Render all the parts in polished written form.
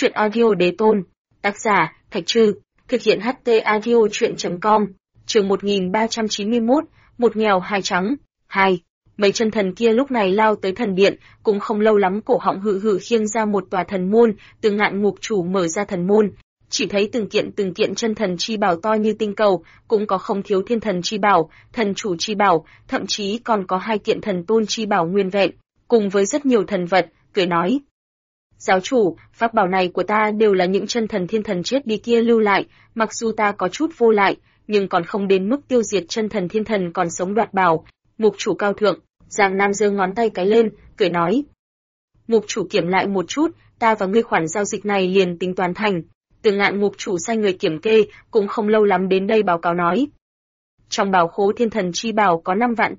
Chuyện audio đế tôn. Tác giả, Thạch Trư. Thực hiện HT audio chuyện.com. Chương 1391, một nghèo hai trắng. 2. Mấy chân thần kia lúc này lao tới thần điện, cũng không lâu lắm cổ họng hự hự khiêng ra một tòa thần môn, Từ Ngạn Ngục Chủ mở ra thần môn. Chỉ thấy từng kiện chân thần chi bảo to như tinh cầu, cũng có không thiếu thiên thần chi bảo, thần chủ chi bảo, thậm chí còn có 2 kiện thần tôn chi bảo nguyên vẹn, cùng với rất nhiều thần vật, cười nói: "Giáo chủ, pháp bảo này của ta đều là những chân thần thiên thần chết đi kia lưu lại, mặc dù ta có chút vô lại, nhưng còn không đến mức tiêu diệt chân thần thiên thần còn sống đoạt bảo." Mục chủ cao thượng, Giang Nam giơ ngón tay cái lên, cười nói: "Mục chủ kiểm lại một chút, ta và ngươi khoản giao dịch này liền tính toán thành." Từ Ngạn Ngục Chủ sai người kiểm kê, cũng không lâu lắm đến đây báo cáo nói: trong bảo khố thiên thần chi bảo có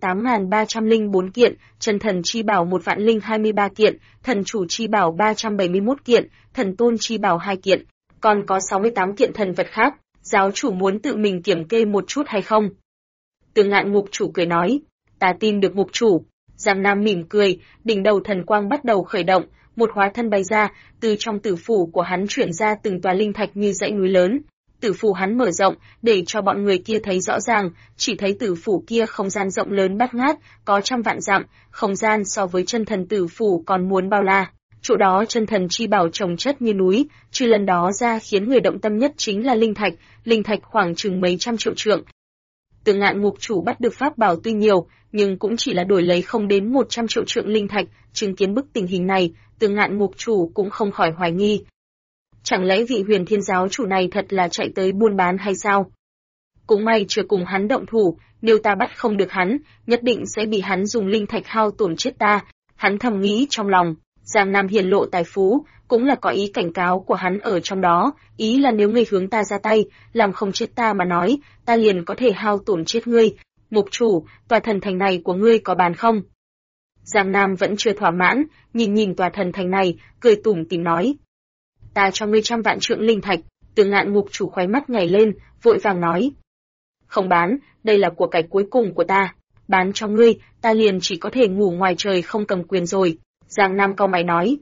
5.8304 kiện, chân thần chi bảo 1.023 kiện, thần chủ chi bảo 371 kiện, thần tôn chi bảo 2 kiện, còn có 68 kiện thần vật khác. Giáo chủ muốn tự mình kiểm kê một chút hay không? Từ Ngạn Ngục Chủ cười nói: "Ta tin được Ngục chủ." Giang Nam mỉm cười, đỉnh đầu thần quang bắt đầu khởi động, một hóa thân bay ra, từ trong tử phủ của hắn chuyển ra từng tòa linh thạch như dãy núi lớn. Tử phủ hắn mở rộng, để cho bọn người kia thấy rõ ràng, chỉ thấy tử phủ kia không gian rộng lớn bát ngát, có trăm vạn dặm, không gian so với chân thần tử phủ còn muốn bao la. Chỗ đó chân thần chi bảo chồng chất như núi, trừ lần đó ra khiến người động tâm nhất chính là linh thạch khoảng chừng mấy trăm triệu trượng. Từ Ngạn Ngục Chủ bắt được pháp bảo tuy nhiều, nhưng cũng chỉ là đổi lấy không đến 100 triệu trượng linh thạch, chứng kiến bức tình hình này, Từ Ngạn Ngục Chủ cũng không khỏi hoài nghi. Chẳng lẽ vị Huyền Thiên giáo chủ này thật là chạy tới buôn bán hay sao? Cũng may chưa cùng hắn động thủ, nếu ta bắt không được hắn, nhất định sẽ bị hắn dùng linh thạch hao tổn chết ta. Hắn thầm nghĩ trong lòng, Giang Nam hiển lộ tài phú, cũng là có ý cảnh cáo của hắn ở trong đó, ý là nếu ngươi hướng ta ra tay, làm không chết ta mà nói, ta liền có thể hao tổn chết ngươi. Mục chủ, tòa thần thành này của ngươi có bán không? Giang Nam vẫn chưa thỏa mãn, nhìn tòa thần thành này, cười tủm tỉm nói: "Ta cho ngươi 100 vạn trượng linh thạch." Từ Ngạn Ngục Chủ khóe mắt nhảy lên, vội vàng nói: "Không bán, đây là của cải cuối cùng của ta. Bán cho ngươi, ta liền chỉ có thể ngủ ngoài trời không cầm quyền rồi." Giang Nam cau mày nói: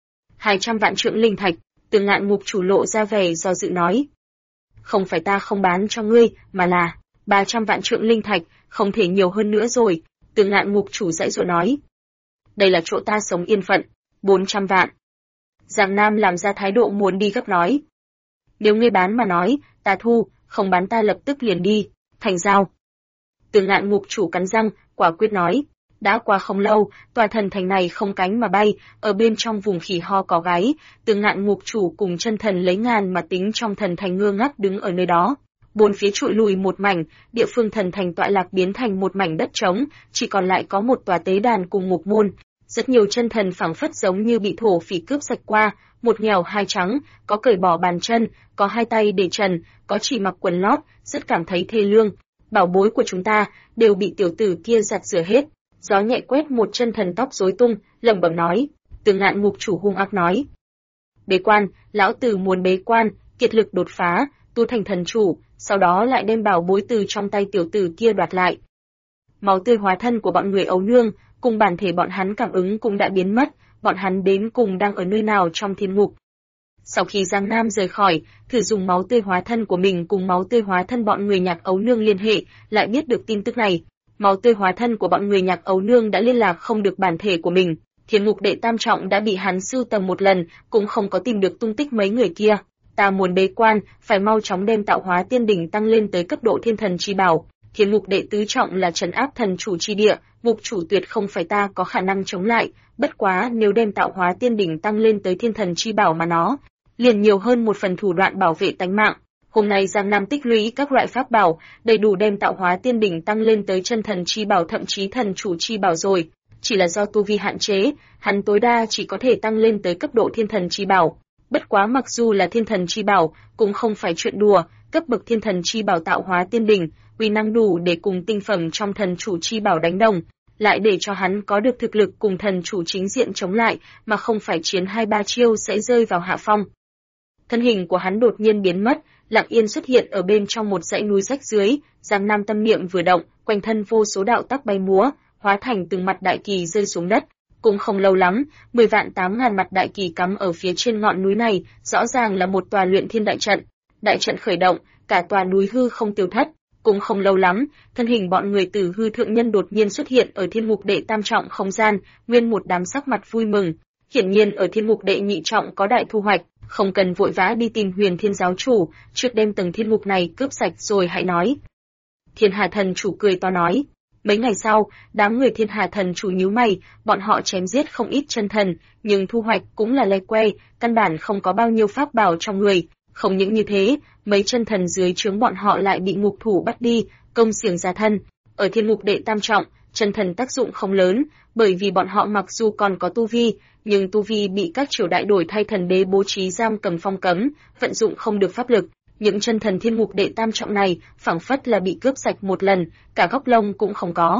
200 vạn trượng linh thạch. Từ Ngạn Ngục Chủ lộ ra vẻ do dự nói: "Không phải ta không bán cho ngươi, mà là 300 vạn trượng linh thạch, không thể nhiều hơn nữa rồi." Từ Ngạn Ngục Chủ dãy dụa nói: "Đây là chỗ ta sống yên phận, 400 vạn. Giang Nam làm ra thái độ muốn đi gấp nói: "Nếu ngươi bán mà nói, ta thu, không bán ta lập tức liền đi, thành giao." Từ Ngạn Ngục Chủ cắn răng, quả quyết nói. Đã qua không lâu, tòa thần thành này không cánh mà bay, ở bên trong vùng khỉ ho có gáy, Từ Ngạn Ngục Chủ cùng chân thần lấy ngàn mà tính trong thần thành ngơ ngác đứng ở nơi đó. Bốn phía trụi lùi một mảnh, địa phương thần thành tọa lạc biến thành một mảnh đất trống, chỉ còn lại có một tòa tế đàn cùng ngục môn. Rất nhiều chân thần phảng phất giống như bị thổ phỉ cướp sạch qua, một nghèo hai trắng, có cởi bỏ bàn chân, có 2 tay để trần, có chỉ mặc quần lót, rất cảm thấy thê lương. Bảo bối của chúng ta đều bị tiểu tử kia giặt rửa hết. Gió nhẹ quét một chân thần tóc rối tung, lẩm bẩm nói. Từ Ngạn Ngục Chủ hung ác nói: "Bế quan, lão tử muốn bế quan, kiệt lực đột phá, tu thành thần chủ, sau đó lại đem bảo bối từ trong tay tiểu tử kia đoạt lại." Máu tươi hóa thân của bọn người ấu nương, cùng bản thể bọn hắn cảm ứng cũng đã biến mất, bọn hắn đến cùng đang ở nơi nào trong thiên ngục. Sau khi Giang Nam rời khỏi, thử dùng máu tươi hóa thân của mình cùng máu tươi hóa thân bọn người Nhạc Ấu Nương liên hệ, lại biết được tin tức này. Máu tươi hóa thân của bọn người Nhạc Ấu Nương đã liên lạc không được bản thể của mình, thiên ngục đệ tam trọng đã bị hắn sưu tầm một lần, cũng không có tìm được tung tích mấy người kia. Ta muốn bế quan, phải mau chóng đem tạo hóa tiên đỉnh tăng lên tới cấp độ thiên thần chi bảo. Thiên ngục đệ tứ trọng là trấn áp thần chủ chi địa, ngục chủ tuyệt không phải ta có khả năng chống lại, bất quá nếu đem tạo hóa tiên đỉnh tăng lên tới thiên thần chi bảo mà nó liền nhiều hơn một phần thủ đoạn bảo vệ tánh mạng. Hôm nay Giang Nam tích lũy các loại pháp bảo, đầy đủ đem tạo hóa tiên đỉnh tăng lên tới chân thần chi bảo thậm chí thần chủ chi bảo rồi. Chỉ là do tu vi hạn chế, hắn tối đa chỉ có thể tăng lên tới cấp độ thiên thần chi bảo. Bất quá mặc dù là thiên thần chi bảo, cũng không phải chuyện đùa, cấp bậc thiên thần chi bảo tạo hóa tiên đỉnh, uy năng đủ để cùng tinh phẩm trong thần chủ chi bảo đánh đồng, lại để cho hắn có được thực lực cùng thần chủ chính diện chống lại, mà không phải chiến 2-3 chiêu sẽ rơi vào hạ phong. Thân hình của hắn đột nhiên biến mất, lặng yên xuất hiện ở bên trong một dãy núi rách dưới. Giang Nam tâm niệm vừa động, quanh thân vô số đạo tắc bay múa, hóa thành từng mặt đại kỳ rơi xuống đất. Cũng không lâu lắm, 10 vạn 8.000 mặt đại kỳ cắm ở phía trên ngọn núi này, rõ ràng là một tòa luyện thiên đại trận. Đại trận khởi động, cả tòa núi hư không tiêu thất. Cũng không lâu lắm, thân hình bọn người Tử Hư thượng nhân đột nhiên xuất hiện ở thiên mục đệ tam trọng không gian, nguyên một đám sắc mặt vui mừng. Hiển nhiên ở thiên mục đệ nhị trọng có đại thu hoạch, không cần vội vã đi tìm Huyền Thiên giáo chủ, trước đem tầng thiên mục này cướp sạch rồi hãy nói. Thiên Hà thần chủ cười to nói. Mấy ngày sau, đám người Thiên Hà thần chủ nhíu mày, bọn họ chém giết không ít chân thần, nhưng thu hoạch cũng là le que, căn bản không có bao nhiêu pháp bảo trong người. Không những như thế, mấy chân thần dưới trướng bọn họ lại bị ngục thủ bắt đi, công xiềng ra thân. Ở thiên mục đệ tam trọng, chân thần tác dụng không lớn, bởi vì bọn họ mặc dù còn có tu vi, nhưng tu vi bị các triều đại đổi thay thần đế bố trí giam cầm phong cấm, vận dụng không được pháp lực. Những chân thần thiên mục đệ tam trọng này, phảng phất là bị cướp sạch một lần, cả góc lông cũng không có.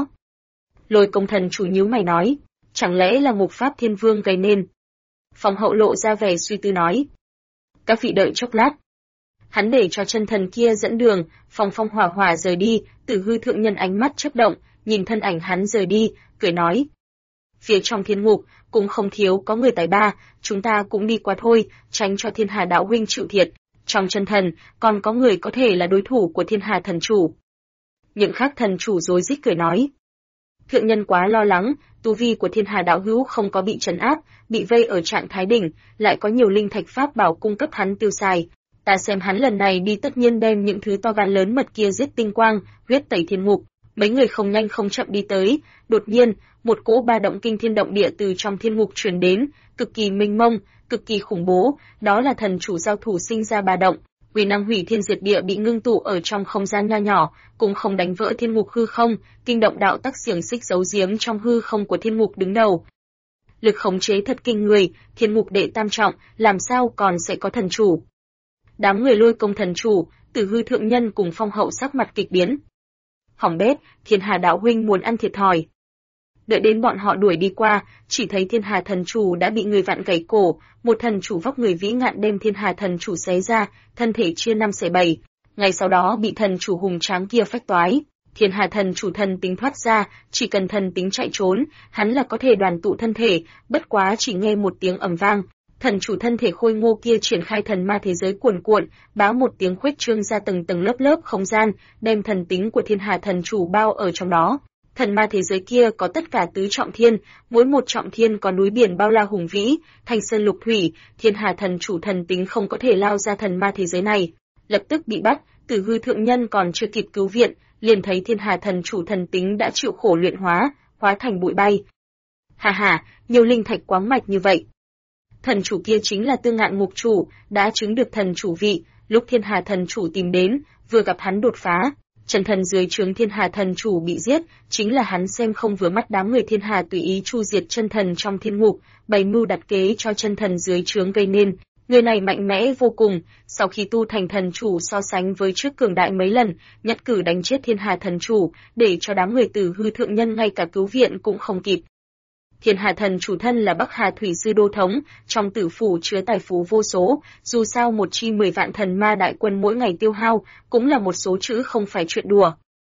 Lôi Công thần chủ nhíu mày nói, chẳng lẽ là Ngục Pháp Thiên Vương gây nên? Phong Hậu lộ ra vẻ suy tư nói. Các vị đợi chốc lát. Hắn để cho chân thần kia dẫn đường, Phong Phong hỏa hỏa rời đi, Tử Hư thượng nhân ánh mắt chớp động, nhìn thân ảnh hắn rời đi, cười nói. Phía trong thiên ngục, cũng không thiếu có người tài ba, chúng ta cũng đi qua thôi, tránh cho Thiên Hà đạo huynh chịu thiệt. Trong chân thần, còn có người có thể là đối thủ của Thiên Hà thần chủ. Những khác thần chủ rối rít cười nói. Thượng nhân quá lo lắng, tu vi của Thiên Hà đạo hữu không có bị trấn áp, bị vây ở trạng thái đỉnh, lại có nhiều linh thạch pháp bảo cung cấp hắn tiêu xài. Ta xem hắn lần này đi tất nhiên đem những thứ to gan lớn mật kia giết tinh quang, huyết tẩy thiên ngục. Mấy người không nhanh không chậm đi tới, đột nhiên, một cỗ ba động kinh thiên động địa từ trong thiên ngục truyền đến, cực kỳ mênh mông, cực kỳ khủng bố, đó là thần chủ giao thủ sinh ra ba động, uy năng hủy thiên diệt địa bị ngưng tụ ở trong không gian nho nhỏ, cũng không đánh vỡ thiên ngục hư không, kinh động đạo tắc xiềng xích giấu giếm trong hư không của thiên ngục đứng đầu. Lực khống chế thật kinh người, thiên ngục đệ tam trọng, làm sao còn sẽ có thần chủ? Đám người Lôi Công thần chủ, Tử Hư thượng nhân cùng Phong Hậu sắc mặt kịch biến. Hỏng bét, Thiên Hà đạo huynh muốn ăn thiệt thòi. Đợi đến bọn họ đuổi đi qua, chỉ thấy Thiên Hà thần chủ đã bị người vặn gãy cổ, một thần chủ vóc người vĩ ngạn đem Thiên Hà thần chủ xé ra, thân thể chia 5 xẻ 7. Ngay sau đó bị thần chủ hùng tráng kia phách toái. Thiên Hà thần chủ thần tính thoát ra, chỉ cần thần tính chạy trốn, hắn là có thể đoàn tụ thân thể, bất quá chỉ nghe một tiếng ầm vang. Thần chủ thân thể khôi ngô kia triển khai thần ma thế giới cuồn cuộn, báo một tiếng khuếch trương ra từng tầng lớp lớp không gian, đem thần tính của Thiên Hà thần chủ bao ở trong đó. Thần ma thế giới kia có tất cả tứ trọng thiên, mỗi một trọng thiên có núi biển bao la hùng vĩ, thanh sơn lục thủy, Thiên Hà thần chủ thần tính không có thể lao ra thần ma thế giới này. Lập tức bị bắt, Tử Hư thượng nhân còn chưa kịp cứu viện, liền thấy Thiên Hà thần chủ thần tính đã chịu khổ luyện hóa, hóa thành bụi bay. Hà hà, nhiều linh thạch quáng mạch như vậy. Thần chủ kia chính là Tương Ngạn ngục chủ, đã chứng được thần chủ vị, lúc Thiên Hà thần chủ tìm đến, vừa gặp hắn đột phá. Chân thần dưới trướng Thiên Hà thần chủ bị giết, chính là hắn xem không vừa mắt đám người Thiên Hà tùy ý chu diệt chân thần trong thiên ngục, bày mưu đặt kế cho chân thần dưới trướng gây nên. Người này mạnh mẽ vô cùng, sau khi tu thành thần chủ so sánh với trước cường đại mấy lần, nhất cử đánh chết Thiên Hà thần chủ, để cho đám người Tử Hư thượng nhân ngay cả cứu viện cũng không kịp. Thiên Hà thần chủ thân là Bắc Hà thủy sư đô thống, trong tử phủ chứa tài phú vô số, dù sao một chi 10 vạn thần ma đại quân mỗi ngày tiêu hao, cũng là một số chữ không phải chuyện đùa.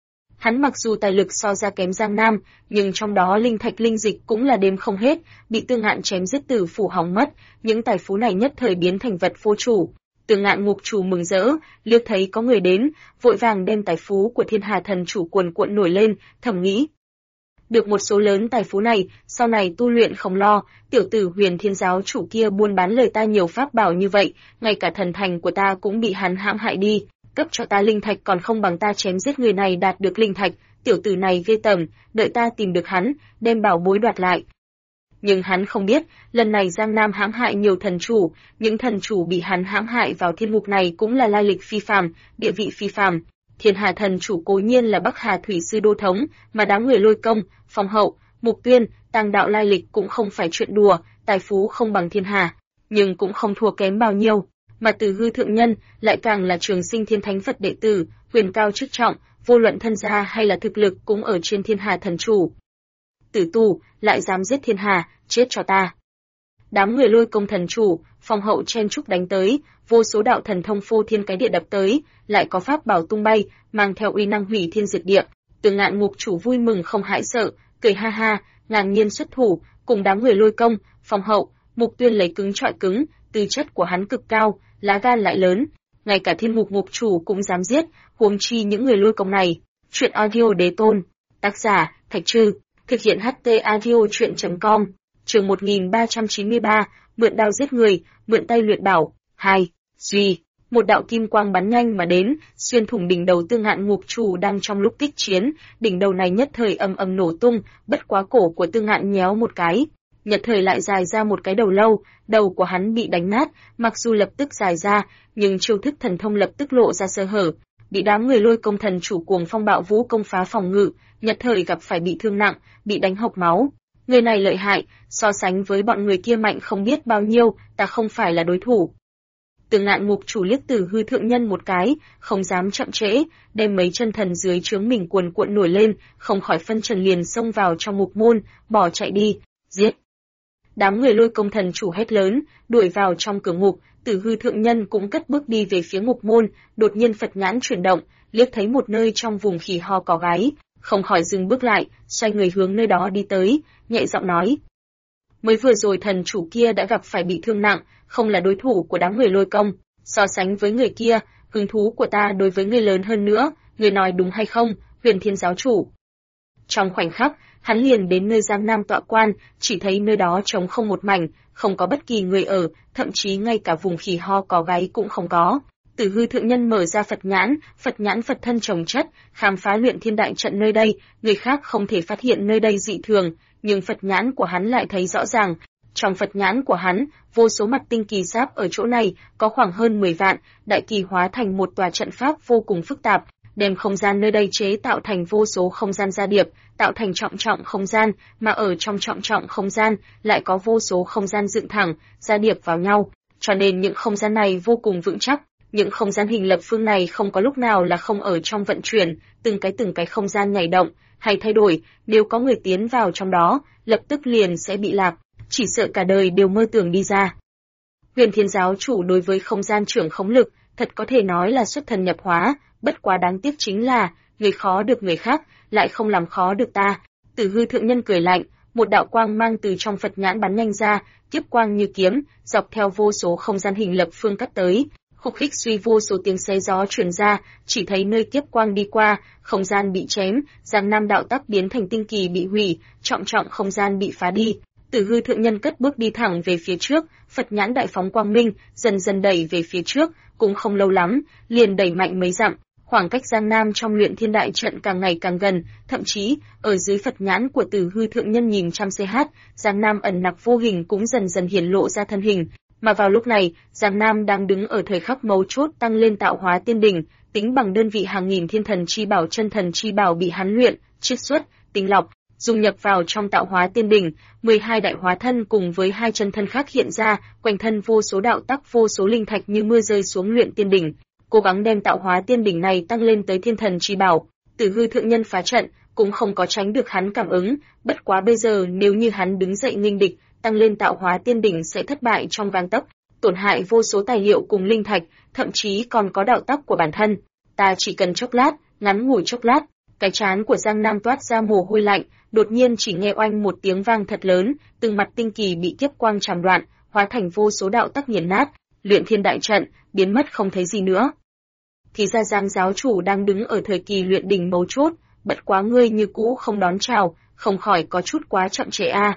Hắn mặc dù tài lực so ra kém Giang Nam, nhưng trong đó linh thạch linh dịch cũng là đếm không hết, bị Tương Ngạn chém giết tử phủ hỏng mất, những tài phú này nhất thời biến thành vật vô chủ. Tương Ngạn ngục chủ mừng rỡ, liếc thấy có người đến, vội vàng đem tài phú của Thiên Hà thần chủ cuồn cuộn nổi lên, thầm nghĩ. Được một số lớn tài phú này, sau này tu luyện không lo, tiểu tử Huyền Thiên giáo chủ kia buôn bán lời ta nhiều pháp bảo như vậy, ngay cả thần thành của ta cũng bị hắn hãm hại đi, cấp cho ta linh thạch còn không bằng ta chém giết người này đạt được linh thạch, tiểu tử này ghê tởm, đợi ta tìm được hắn, đem bảo bối đoạt lại. Nhưng hắn không biết, lần này Giang Nam hãm hại nhiều thần chủ, những thần chủ bị hắn hãm hại vào thiên ngục này cũng là lai lịch phi phàm, địa vị phi phàm. Thiên Hà thần chủ cố nhiên là Bắc Hà thủy sư đô thống, mà đám người Lôi Công, Phong Hậu, Mục Tuyên, Tàng đạo lai lịch cũng không phải chuyện đùa, tài phú không bằng Thiên Hà, nhưng cũng không thua kém bao nhiêu. Mà Tử Hư thượng nhân lại càng là Trường Sinh Thiên Thánh Phật đệ tử, quyền cao chức trọng, vô luận thân gia hay là thực lực cũng ở trên Thiên Hà thần chủ. Tử tù, lại dám giết Thiên Hà, chết cho ta. Đám người Lôi Công thần chủ, Phong Hậu chen chúc đánh tới, vô số đạo thần thông phô thiên cái địa đập tới, lại có pháp bảo tung bay, mang theo uy năng hủy thiên diệt địa. Tương Ngạn ngục chủ vui mừng không hãi sợ, cười ha ha, ngang nhiên xuất thủ, cùng đám người Lôi Công, Phong Hậu, Mục Tuyên lấy cứng trọi cứng, tư chất của hắn cực cao, lá gan lại lớn, ngay cả Thiên Mục Ngục chủ cũng dám giết, huống chi những người Lôi Công này. Truyện audio đế tôn, tác giả Thạch Trư, thực hiện HT audio truyện.com, chương 1393, mượn đao giết người, mượn tay luyện bảo. 2. Duy, một đạo kim quang bắn nhanh mà đến, xuyên thủng đỉnh đầu Tư Ngạn Ngục chủ đang trong lúc kích chiến, đỉnh đầu này nhất thời ầm ầm nổ tung, bất quá cổ của Tư Ngạn nhéo một cái, nhất thời lại dài ra một cái đầu lâu, đầu của hắn bị đánh nát, mặc dù lập tức dài ra, nhưng chiêu thức thần thông lập tức lộ ra sơ hở, bị đám người Lôi Công thần chủ cuồng phong bạo vũ công phá phòng ngự, nhất thời gặp phải bị thương nặng, bị đánh hộc máu. Người này lợi hại, so sánh với bọn người kia mạnh không biết bao nhiêu, ta không phải là đối thủ. Tư Ngạn Ngục chủ liếc Tử Hư thượng nhân một cái, không dám chậm trễ, đem mấy chân thần dưới trướng mình cuồn cuộn nổi lên, không khỏi phân trần liền xông vào trong ngục môn, bỏ chạy đi, giết. Đám người Lôi Công thần chủ hét lớn, đuổi vào trong cửa ngục, Tử Hư thượng nhân cũng cất bước đi về phía ngục môn, đột nhiên Phật nhãn chuyển động, liếc thấy một nơi trong vùng khỉ ho có gáy, không khỏi dừng bước lại, xoay người hướng nơi đó đi tới, nhẹ giọng nói: mới vừa rồi thần chủ kia đã gặp phải bị thương nặng, không là đối thủ của đám người Lôi Công, so sánh với người kia, hứng thú của ta đối với người lớn hơn nữa, người nói đúng hay không, Huyền Thiên giáo chủ? Trong khoảnh khắc, hắn liền đến nơi Giang Nam tọa quan, chỉ thấy nơi đó trống không một mảnh, không có bất kỳ người ở, thậm chí ngay cả vùng khỉ ho có gáy cũng không có. Tử Hư thượng nhân mở ra Phật nhãn Phật thân trồng chất, khám phá luyện thiên đại trận nơi đây, người khác không thể phát hiện nơi đây dị thường, nhưng Phật nhãn của hắn lại thấy rõ ràng. Trong Phật nhãn của hắn, vô số mặt tinh kỳ giáp ở chỗ này, có khoảng hơn 10 vạn, đại kỳ hóa thành một tòa trận pháp vô cùng phức tạp, đem không gian nơi đây chế tạo thành vô số không gian gia điệp, tạo thành trọng không gian, mà ở trong trọng không gian lại có vô số không gian dựng thẳng, gia điệp vào nhau, cho nên những không gian này vô cùng vững chắc. Những không gian hình lập phương này không có lúc nào là không ở trong vận chuyển, từng cái không gian nhảy động, hay thay đổi, nếu có người tiến vào trong đó, lập tức liền sẽ bị lạc, chỉ sợ cả đời đều mơ tưởng đi ra. Huyền Thiên giáo chủ đối với không gian trưởng khống lực, thật có thể nói là xuất thần nhập hóa, bất quá đáng tiếc chính là, người khó được người khác, lại không làm khó được ta. Tử Hư thượng nhân cười lạnh, một đạo quang mang từ trong Phật nhãn bắn nhanh ra, kiếp quang như kiếm, dọc theo vô số không gian hình lập phương cắt tới. Khúc khích suy vô số tiếng xé gió truyền ra, chỉ thấy nơi kiếp quang đi qua, không gian bị chém, Giang Nam đạo tắc biến thành tinh kỳ bị hủy, trọng không gian bị phá đi. Tử Hư thượng nhân cất bước đi thẳng về phía trước, Phật nhãn đại phóng quang minh, dần dần đẩy về phía trước, cũng không lâu lắm, liền đẩy mạnh mấy dặm. Khoảng cách Giang Nam trong luyện thiên đại trận càng ngày càng gần, thậm chí, ở dưới Phật nhãn của Tử Hư thượng nhân nhìn trăm CH, Giang Nam ẩn nặc vô hình cũng dần dần hiển lộ ra thân hình. Mà vào lúc này, Giang Nam đang đứng ở thời khắc mấu chốt tăng lên tạo hóa tiên đỉnh, tính bằng đơn vị hàng nghìn thiên thần chi bảo chân thần chi bảo bị hắn luyện, chiết xuất, tinh lọc, dung nhập vào trong tạo hóa tiên đỉnh, 12 đại hóa thân cùng với hai chân thân khác hiện ra, quanh thân vô số đạo tắc vô số linh thạch như mưa rơi xuống luyện tiên đỉnh, cố gắng đem tạo hóa tiên đỉnh này tăng lên tới thiên thần chi bảo. Tử Hư thượng nhân phá trận, cũng không có tránh được hắn cảm ứng, bất quá bây giờ nếu như hắn đứng dậy nghênh địch, tăng lên tạo hóa tiên đỉnh sẽ thất bại trong gang tấc, tổn hại vô số tài liệu cùng linh thạch, thậm chí còn có đạo tắc của bản thân. Ta chỉ cần chốc lát, ngắn ngủi chốc lát, cái trán của Giang Nam toát ra mồ hôi lạnh, đột nhiên chỉ nghe oanh một tiếng vang thật lớn, từng mặt tinh kỳ bị kiếp quang chàm đoạn, hóa thành vô số đạo tắc nghiền nát, luyện thiên đại trận biến mất không thấy gì nữa. Thì ra Giang giáo chủ đang đứng ở thời kỳ luyện đỉnh mấu chốt, bất quá ngươi như cũ không đón chào, không khỏi có chút quá chậm trễ a.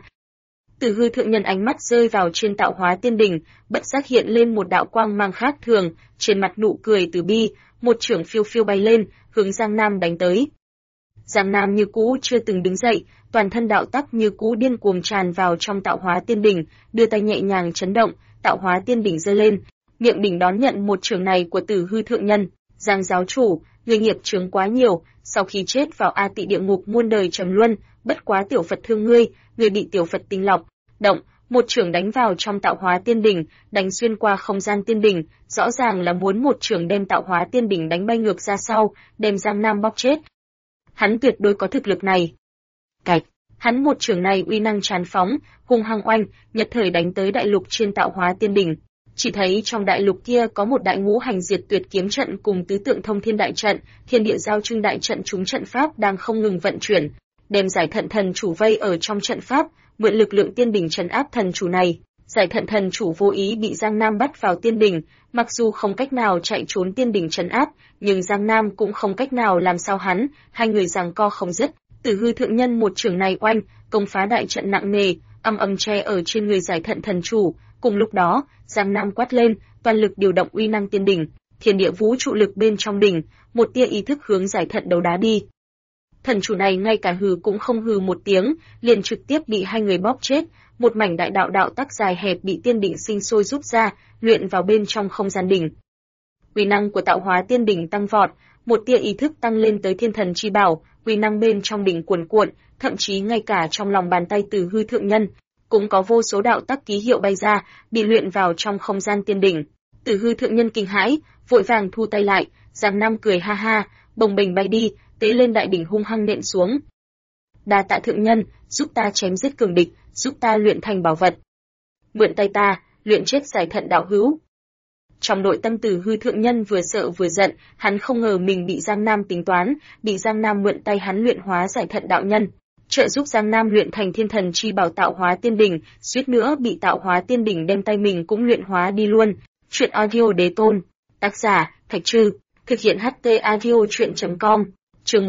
Tử Hư thượng nhân ánh mắt rơi vào trên tạo hóa tiên đỉnh, bất giác hiện lên một đạo quang mang khác thường, trên mặt nụ cười từ bi, một chưởng phiêu phiêu bay lên, hướng Giang Nam đánh tới. Giang Nam như cũ chưa từng đứng dậy, toàn thân đạo tắc như cũ điên cuồng tràn vào trong tạo hóa tiên đỉnh, đưa tay nhẹ nhàng chấn động, tạo hóa tiên đỉnh giơ lên, miệng đỉnh đón nhận một chưởng này của Tử Hư thượng nhân. Giang giáo chủ, người nghiệp chướng quá nhiều, sau khi chết vào A Tị địa ngục muôn đời trầm luân, bất quá tiểu Phật thương ngươi, người bị tiểu Phật tinh lọc. Động, một chưởng đánh vào trong tạo hóa tiên đỉnh, đánh xuyên qua không gian tiên đỉnh, rõ ràng là muốn một chưởng đem tạo hóa tiên đỉnh đánh bay ngược ra sau, đem Giang Nam bóp chết. Hắn tuyệt đối có thực lực này. Cạch, hắn một chưởng này uy năng tràn phóng, hung hăng oanh, nhật thời đánh tới đại lục trên tạo hóa tiên đỉnh. Chỉ thấy trong đại lục kia có một đại ngũ hành diệt tuyệt kiếm trận cùng tứ tượng thông thiên đại trận, thiên địa giao trưng đại trận chúng trận pháp đang không ngừng vận chuyển, đem giải thận thần chủ vây ở trong trận pháp, mượn lực lượng tiên đỉnh trấn áp thần chủ này. Giải Thận thần chủ vô ý bị Giang Nam bắt vào tiên đỉnh, mặc dù không cách nào chạy trốn tiên đỉnh trấn áp, nhưng Giang Nam cũng không cách nào làm sao hắn, hai người giằng co không dứt. Tử Hư thượng nhân một chưởng này oanh, công phá đại trận nặng nề, âm âm che ở trên người Giải Thận thần chủ. Cùng lúc đó, Giang Nam quát lên, toàn lực điều động uy năng tiên đỉnh, thiên địa vũ trụ lực bên trong đỉnh, một tia ý thức hướng Giải Thận đấu đá đi. Thần chủ này ngay cả hừ cũng không hừ một tiếng, liền trực tiếp bị hai người bóp chết. Một mảnh đại đạo đạo tắc dài hẹp bị tiên đỉnh sinh sôi rút ra, luyện vào bên trong không gian đỉnh. Uy năng của tạo hóa tiên đỉnh tăng vọt, một tia ý thức tăng lên tới thiên thần chi bảo, uy năng bên trong đỉnh cuồn cuộn, thậm chí ngay cả trong lòng bàn tay Tử Hư thượng nhân cũng có vô số đạo tắc ký hiệu bay ra, bị luyện vào trong không gian tiên đỉnh. Tử Hư thượng nhân kinh hãi, vội vàng thu tay lại. Giang Nam cười ha ha, bồng bềnh bay đi, tế lên đại đỉnh hung hăng nện xuống. Đa tạ thượng nhân, giúp ta chém giết cường địch, giúp ta luyện thành bảo vật. Mượn tay ta, luyện chết Giải Thận đạo hữu. Trong nội tâm Tử Hư thượng nhân vừa sợ vừa giận, hắn không ngờ mình bị Giang Nam tính toán, bị Giang Nam mượn tay hắn luyện hóa Giải Thận đạo nhân, trợ giúp Giang Nam luyện thành thiên thần chi bảo tạo hóa tiên đỉnh, suýt nữa bị tạo hóa tiên đỉnh đem tay mình cũng luyện hóa đi luôn. Truyện audio đế tôn, tác giả Thạch Trư, thực hiện HT audio truyện.com. Chương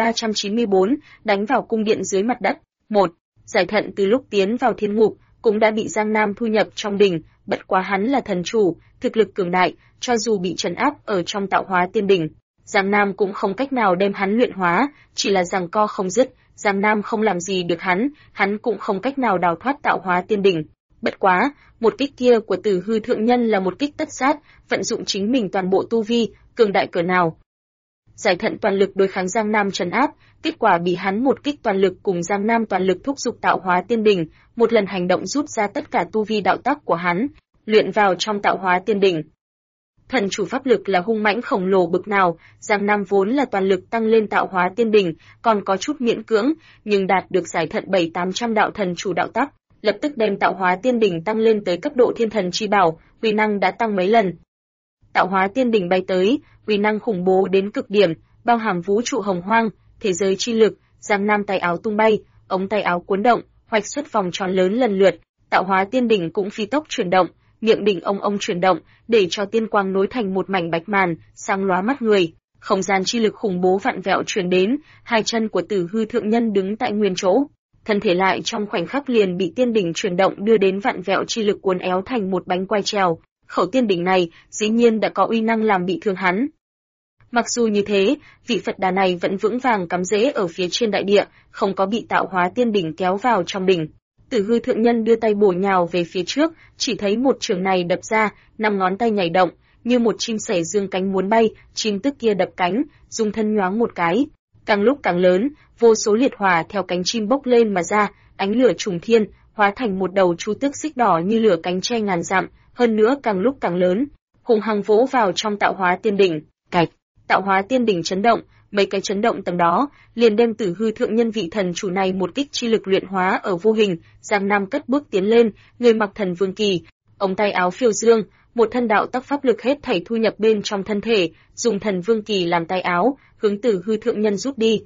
1394, đánh vào cung điện dưới mặt đất. 1. Giải Thận từ lúc tiến vào thiên ngục cũng đã bị Giang Nam thu nhập trong đỉnh, bất quá hắn là thần chủ, thực lực cường đại, cho dù bị trấn áp ở trong tạo hóa tiên đỉnh, Giang Nam cũng không cách nào đem hắn luyện hóa, chỉ là giằng co không dứt. Giang Nam không làm gì được hắn cũng không cách nào đào thoát tạo hóa tiên đỉnh. Bất quá, một kích kia của Tử Hư thượng nhân là một kích tất sát, vận dụng chính mình toàn bộ tu vi, cường đại cỡ nào. Giải Thận toàn lực đối kháng Giang Nam trấn áp, kết quả bị hắn một kích toàn lực cùng Giang Nam toàn lực thúc giục tạo hóa tiên đỉnh, một lần hành động rút ra tất cả tu vi đạo tắc của hắn, luyện vào trong tạo hóa tiên đỉnh. Thần chủ pháp lực là hung mãnh khổng lồ bực nào, Giang Nam vốn là toàn lực tăng lên tạo hóa tiên đỉnh, còn có chút miễn cưỡng, nhưng đạt được Giải Thận 700-800 đạo thần chủ đạo tắc, lập tức đem tạo hóa tiên đỉnh tăng lên tới cấp độ thiên thần chi bảo, uy năng đã tăng mấy lần. Tạo hóa tiên đỉnh bay tới, uy năng khủng bố đến cực điểm, bao hàm vũ trụ hồng hoang, thế giới chi lực. Giang Nam tay áo tung bay, ống tay áo cuốn động, hoạch xuất vòng tròn lớn lần lượt, tạo hóa tiên đỉnh cũng phi tốc chuyển động, miệng đỉnh ông chuyển động, để cho tiên quang nối thành một mảnh bạch màn, sáng lóa mắt người. Không gian chi lực khủng bố vặn vẹo truyền đến, hai chân của Tử Hư thượng nhân đứng tại nguyên chỗ, thân thể lại trong khoảnh khắc liền bị tiên đỉnh chuyển động đưa đến vặn vẹo chi lực cuốn éo thành một bánh quay trèo. Khẩu tiên đỉnh này dĩ nhiên đã có uy năng làm bị thương hắn. Mặc dù như thế, vị Phật Đà này vẫn vững vàng cắm rễ ở phía trên đại địa, không có bị tạo hóa tiên đỉnh kéo vào trong đỉnh. Tử Hư thượng nhân đưa tay bổ nhào về phía trước, chỉ thấy một chưởng này đập ra, 5 ngón tay nhảy động, như một chim sẻ dương cánh muốn bay, chim tức kia đập cánh, dùng thân nhoáng một cái, càng lúc càng lớn, vô số liệt hỏa theo cánh chim bốc lên mà ra, ánh lửa trùng thiên, hóa thành một đầu chu tước xích đỏ như lửa cánh tre ngàn dặm, hơn nữa càng lúc càng lớn, hùng hăng vỗ vào trong tạo hóa tiên đỉnh. Cạch, tạo hóa tiên đỉnh chấn động, mấy cái chấn động tầm đó liền đem Tử Hư thượng nhân vị thần chủ này một kích chi lực luyện hóa ở vô hình. Giang Nam cất bước tiến lên, người mặc thần vương kỳ, ống tay áo phiêu dương, một thân đạo tắc pháp lực hết thảy thu nhập bên trong thân thể, dùng thần vương kỳ làm tay áo, hướng Tử Hư thượng nhân rút đi.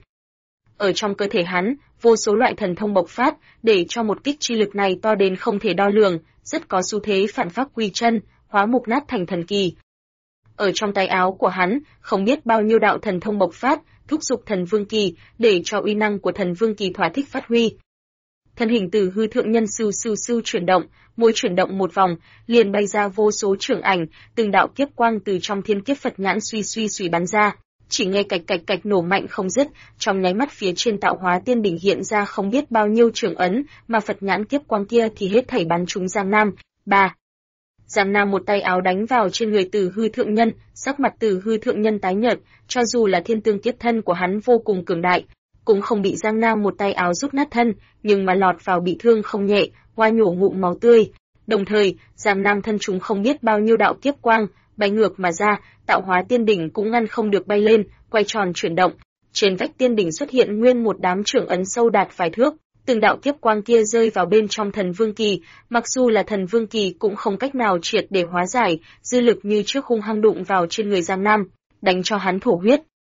Ở trong cơ thể hắn, vô số loại thần thông bộc phát, để cho một kích chi lực này to đến không thể đo lường, rất có xu thế phản pháp quy chân, hóa mục nát thành thần kỳ. Ở trong tay áo của hắn, không biết bao nhiêu đạo thần thông bộc phát, thúc giục thần vương kỳ, để cho uy năng của thần vương kỳ thỏa thích phát huy. Thân hình Tử Hư thượng nhân sưu chuyển động, mỗi chuyển động một vòng, liền bay ra vô số trưởng ảnh, từng đạo kiếp quang từ trong thiên kiếp Phật nhãn suy bắn ra. Chỉ nghe cạch cạch cạch nổ mạnh không dứt, trong nháy mắt phía trên tạo hóa tiên đỉnh hiện ra không biết bao nhiêu trưởng ấn, mà Phật nhãn kiếp quang kia thì hết thảy bắn trúng Giang Nam. 3. Giang Nam một tay áo đánh vào trên người Tử Hư thượng nhân, sắc mặt Tử Hư thượng nhân tái nhợt, cho dù là thiên tương kiếp thân của hắn vô cùng cường đại, cũng không bị Giang Nam một tay áo rút nát thân, nhưng mà lọt vào bị thương không nhẹ, hoa nhổ ngụm máu tươi. Đồng thời, Giang Nam thân chúng không biết bao nhiêu đạo kiếp quang, bay ngược mà ra, tạo hóa tiên đỉnh cũng ngăn không được bay lên, quay tròn chuyển động. Trên vách tiên đỉnh xuất hiện nguyên một đám trưởng ấn sâu đạt vài thước, từng đạo kiếp quang kia rơi vào bên trong thần vương kỳ, mặc dù là thần vương kỳ cũng không cách nào triệt để hóa giải, dư lực như trước hung hăng đụng vào trên người Giang Nam, đánh cho hắn thổ huyết.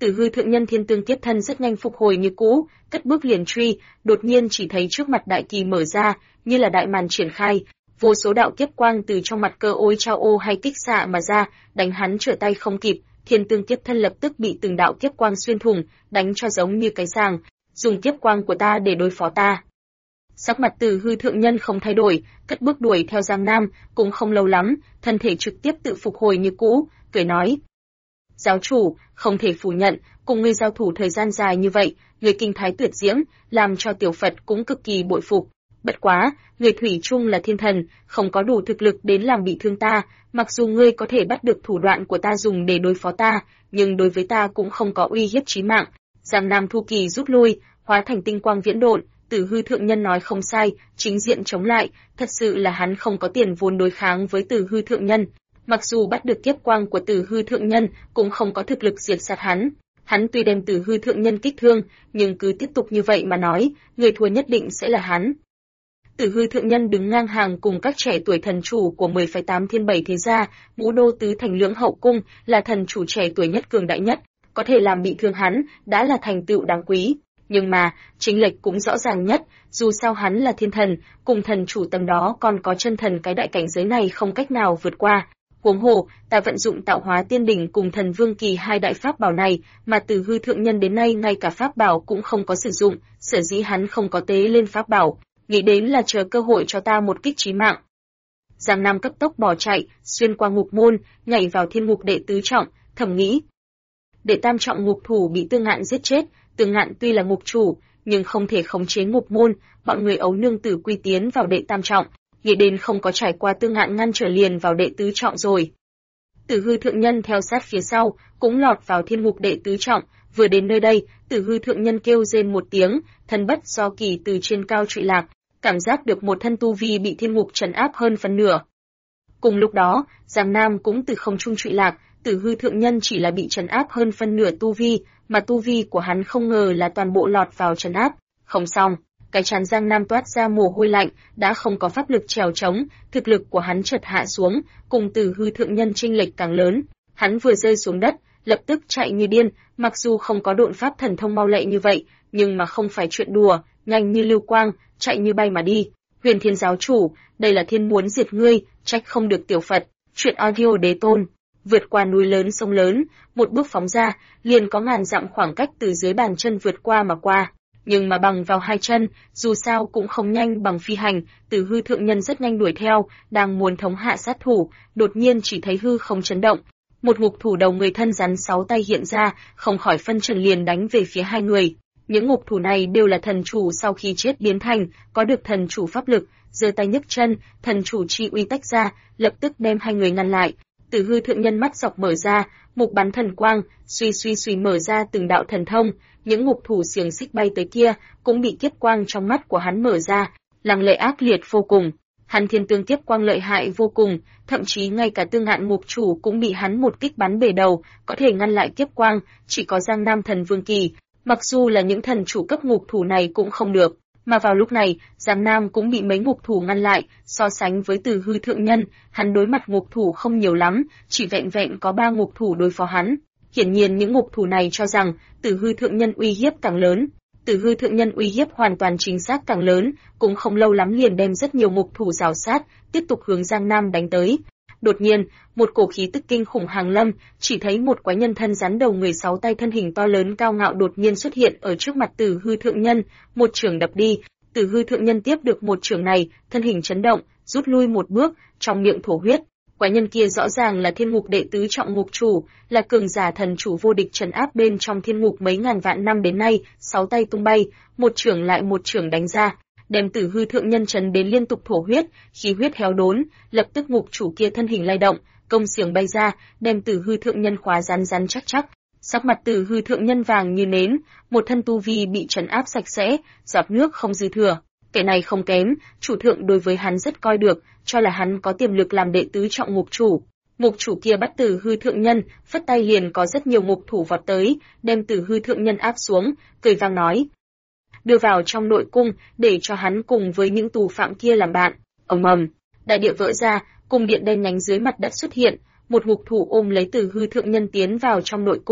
Tử Hư thượng nhân thiên tương tiếp thân rất nhanh phục hồi như cũ, cất bước liền truy, đột nhiên chỉ thấy trước mặt đại kỳ mở ra, như là đại màn triển khai, vô số đạo kiếp quang từ trong mặt cơ ôi trao ô hay kích xạ mà ra, đánh hắn trở tay không kịp, thiên tương tiếp thân lập tức bị từng đạo kiếp quang xuyên thủng, đánh cho giống như cái giàng, dùng kiếp quang của ta để đối phó ta. Sắc mặt Tử Hư thượng nhân không thay đổi, cất bước đuổi theo Giang Nam, cũng không lâu lắm, thân thể trực tiếp tự phục hồi như cũ, cười nói: "Giáo chủ, không thể phủ nhận, cùng ngươi giao thủ thời gian dài như vậy, ngươi kinh thái tuyệt diễm, làm cho tiểu Phật cũng cực kỳ bội phục. Bất quá, ngươi thủy chung là thiên thần, không có đủ thực lực đến làm bị thương ta, mặc dù ngươi có thể bắt được thủ đoạn của ta dùng để đối phó ta, nhưng đối với ta cũng không có uy hiếp chí mạng." Giang Nam Thu Kỳ rút lui, hóa thành tinh quang viễn độn. Tử Hư thượng nhân nói không sai, chính diện chống lại, thật sự là hắn không có tiền vốn đối kháng với Tử Hư thượng nhân. Mặc dù bắt được kiếp quang của Tử Hư thượng nhân, cũng không có thực lực diệt sát hắn. Hắn tuy đem Tử Hư thượng nhân kích thương, nhưng cứ tiếp tục như vậy mà nói, người thua nhất định sẽ là hắn. Tử Hư thượng nhân đứng ngang hàng cùng các trẻ tuổi thần chủ của 10,8 thiên 7 thế gia, Ngũ Đô tứ thành lưỡng hậu cung, là thần chủ trẻ tuổi nhất cường đại nhất, có thể làm bị thương hắn, đã là thành tựu đáng quý. Nhưng mà, chính lệch cũng rõ ràng nhất, dù sao hắn là thiên thần, cùng thần chủ tầm đó còn có chân thần, cái đại cảnh giới này không cách nào vượt qua. Huống hồ, ta vận dụng tạo hóa tiên đỉnh cùng thần vương kỳ hai đại pháp bảo này, mà Tử Hư thượng nhân đến nay ngay cả pháp bảo cũng không có sử dụng, sở dĩ hắn không có tế lên pháp bảo, nghĩ đến là chờ cơ hội cho ta một kích chí mạng. Giang Nam cấp tốc bỏ chạy, xuyên qua ngục môn, nhảy vào thiên ngục đệ tứ trọng, thầm nghĩ: đệ tam trọng ngục thủ bị Tương Ngạn giết chết, Tương Ngạn tuy là ngục chủ, nhưng không thể khống chế ngục môn, bọn người ấu nương tử quy tiến vào đệ tam trọng, nghĩ đến không có trải qua Tương Ngạn ngăn trở liền vào đệ tứ trọng rồi. Tử Hư thượng nhân theo sát phía sau, cũng lọt vào thiên ngục đệ tứ trọng, vừa đến nơi đây, Tử Hư thượng nhân kêu rên một tiếng, thân bất do kỳ từ trên cao trụy lạc, cảm giác được một thân tu vi bị thiên ngục trấn áp hơn phần nửa. Cùng lúc đó, Giang Nam cũng từ không trung trụy lạc, Tử Hư thượng nhân chỉ là bị trấn áp hơn phân nửa tu vi, mà tu vi của hắn không ngờ là toàn bộ lọt vào trấn áp. Không xong, cái trán Giang Nam toát ra mồ hôi lạnh, đã không có pháp lực trèo chống, thực lực của hắn chợt hạ xuống, cùng Tử Hư thượng nhân chênh lệch càng lớn. Hắn vừa rơi xuống đất, lập tức chạy như điên, mặc dù không có độn pháp thần thông mau lẹ như vậy, nhưng mà không phải chuyện đùa, nhanh như lưu quang, chạy như bay mà đi. Huyền Thiên giáo chủ, đây là thiên muốn diệt ngươi, trách không được tiểu Phật. Chuyện audio đế tôn. Vượt qua núi lớn sông lớn, một bước phóng ra, liền có ngàn dặm khoảng cách từ dưới bàn chân vượt qua mà qua. Nhưng mà bằng vào hai chân, dù sao cũng không nhanh bằng phi hành, Tử Hư thượng nhân rất nhanh đuổi theo, đang muốn thống hạ sát thủ, đột nhiên chỉ thấy hư không chấn động. Một ngục thủ đầu người thân rắn 6 tay hiện ra, không khỏi phân trần liền đánh về phía hai người. Những ngục thủ này đều là thần chủ sau khi chết biến thành, có được thần chủ pháp lực, giơ tay nhấc chân, thần chủ chi uy tách ra, lập tức đem hai người ngăn lại. Tử Hư thượng nhân mắt dọc mở ra, mục bắn thần quang, suy mở ra từng đạo thần thông, những ngục thủ xiềng xích bay tới kia cũng bị kiếp quang trong mắt của hắn mở ra, lăng lệ ác liệt vô cùng. Hắn thiên tương kiếp quang lợi hại vô cùng, thậm chí ngay cả Tương Ngạn ngục chủ cũng bị hắn một kích bắn bể đầu, có thể ngăn lại kiếp quang, chỉ có Giang Nam thần vương kỳ, mặc dù là những thần chủ cấp ngục thủ này cũng không được. Mà vào lúc này, Giang Nam cũng bị mấy ngục thủ ngăn lại, so sánh với Tử Hư thượng nhân, hắn đối mặt ngục thủ không nhiều lắm, chỉ vẹn vẹn có 3 ngục thủ đối phó hắn. Hiển nhiên những ngục thủ này cho rằng Tử Hư thượng nhân uy hiếp càng lớn. Tử Hư thượng nhân uy hiếp hoàn toàn chính xác càng lớn, cũng không lâu lắm liền đem rất nhiều ngục thủ rào sát, tiếp tục hướng Giang Nam đánh tới. Đột nhiên, một cổ khí tức kinh khủng hàng lâm, chỉ thấy một quái nhân thân rắn đầu người 6 tay thân hình to lớn cao ngạo đột nhiên xuất hiện ở trước mặt Tử Hư thượng nhân, một chưởng đập đi. Tử Hư thượng nhân tiếp được một chưởng này, thân hình chấn động, rút lui một bước, trong miệng thổ huyết. Quái nhân kia rõ ràng là thiên ngục đệ tứ trọng ngục chủ, là cường giả thần chủ vô địch trấn áp bên trong thiên ngục mấy ngàn vạn năm đến nay, 6 tay tung bay, một chưởng lại một chưởng đánh ra, đem Tử Hư thượng nhân chấn đến liên tục thổ huyết, khí huyết héo đốn, lập tức ngục chủ kia thân hình lay động, công xiềng bay ra, đem Tử Hư thượng nhân khóa rắn rắn chắc chắc. Sắc mặt Tử Hư thượng nhân vàng như nến, một thân tu vi bị trấn áp sạch sẽ, giọt nước không dư thừa. Kẻ này không kém, chủ thượng đối với hắn rất coi được, cho là hắn có tiềm lực làm đệ tứ trọng ngục chủ. Ngục chủ kia bắt Tử Hư thượng nhân, phất tay liền có rất nhiều ngục thủ vọt tới, đem Tử Hư thượng nhân áp xuống, cười vang nói: đưa vào trong nội cung, để cho hắn cùng với những tù phạm kia làm bạn. Ầm ầm, đại địa vỡ ra, cung điện đen nhánh dưới mặt đất xuất hiện, một ngục thủ ôm lấy Tử Hư thượng nhân tiến vào trong nội cung.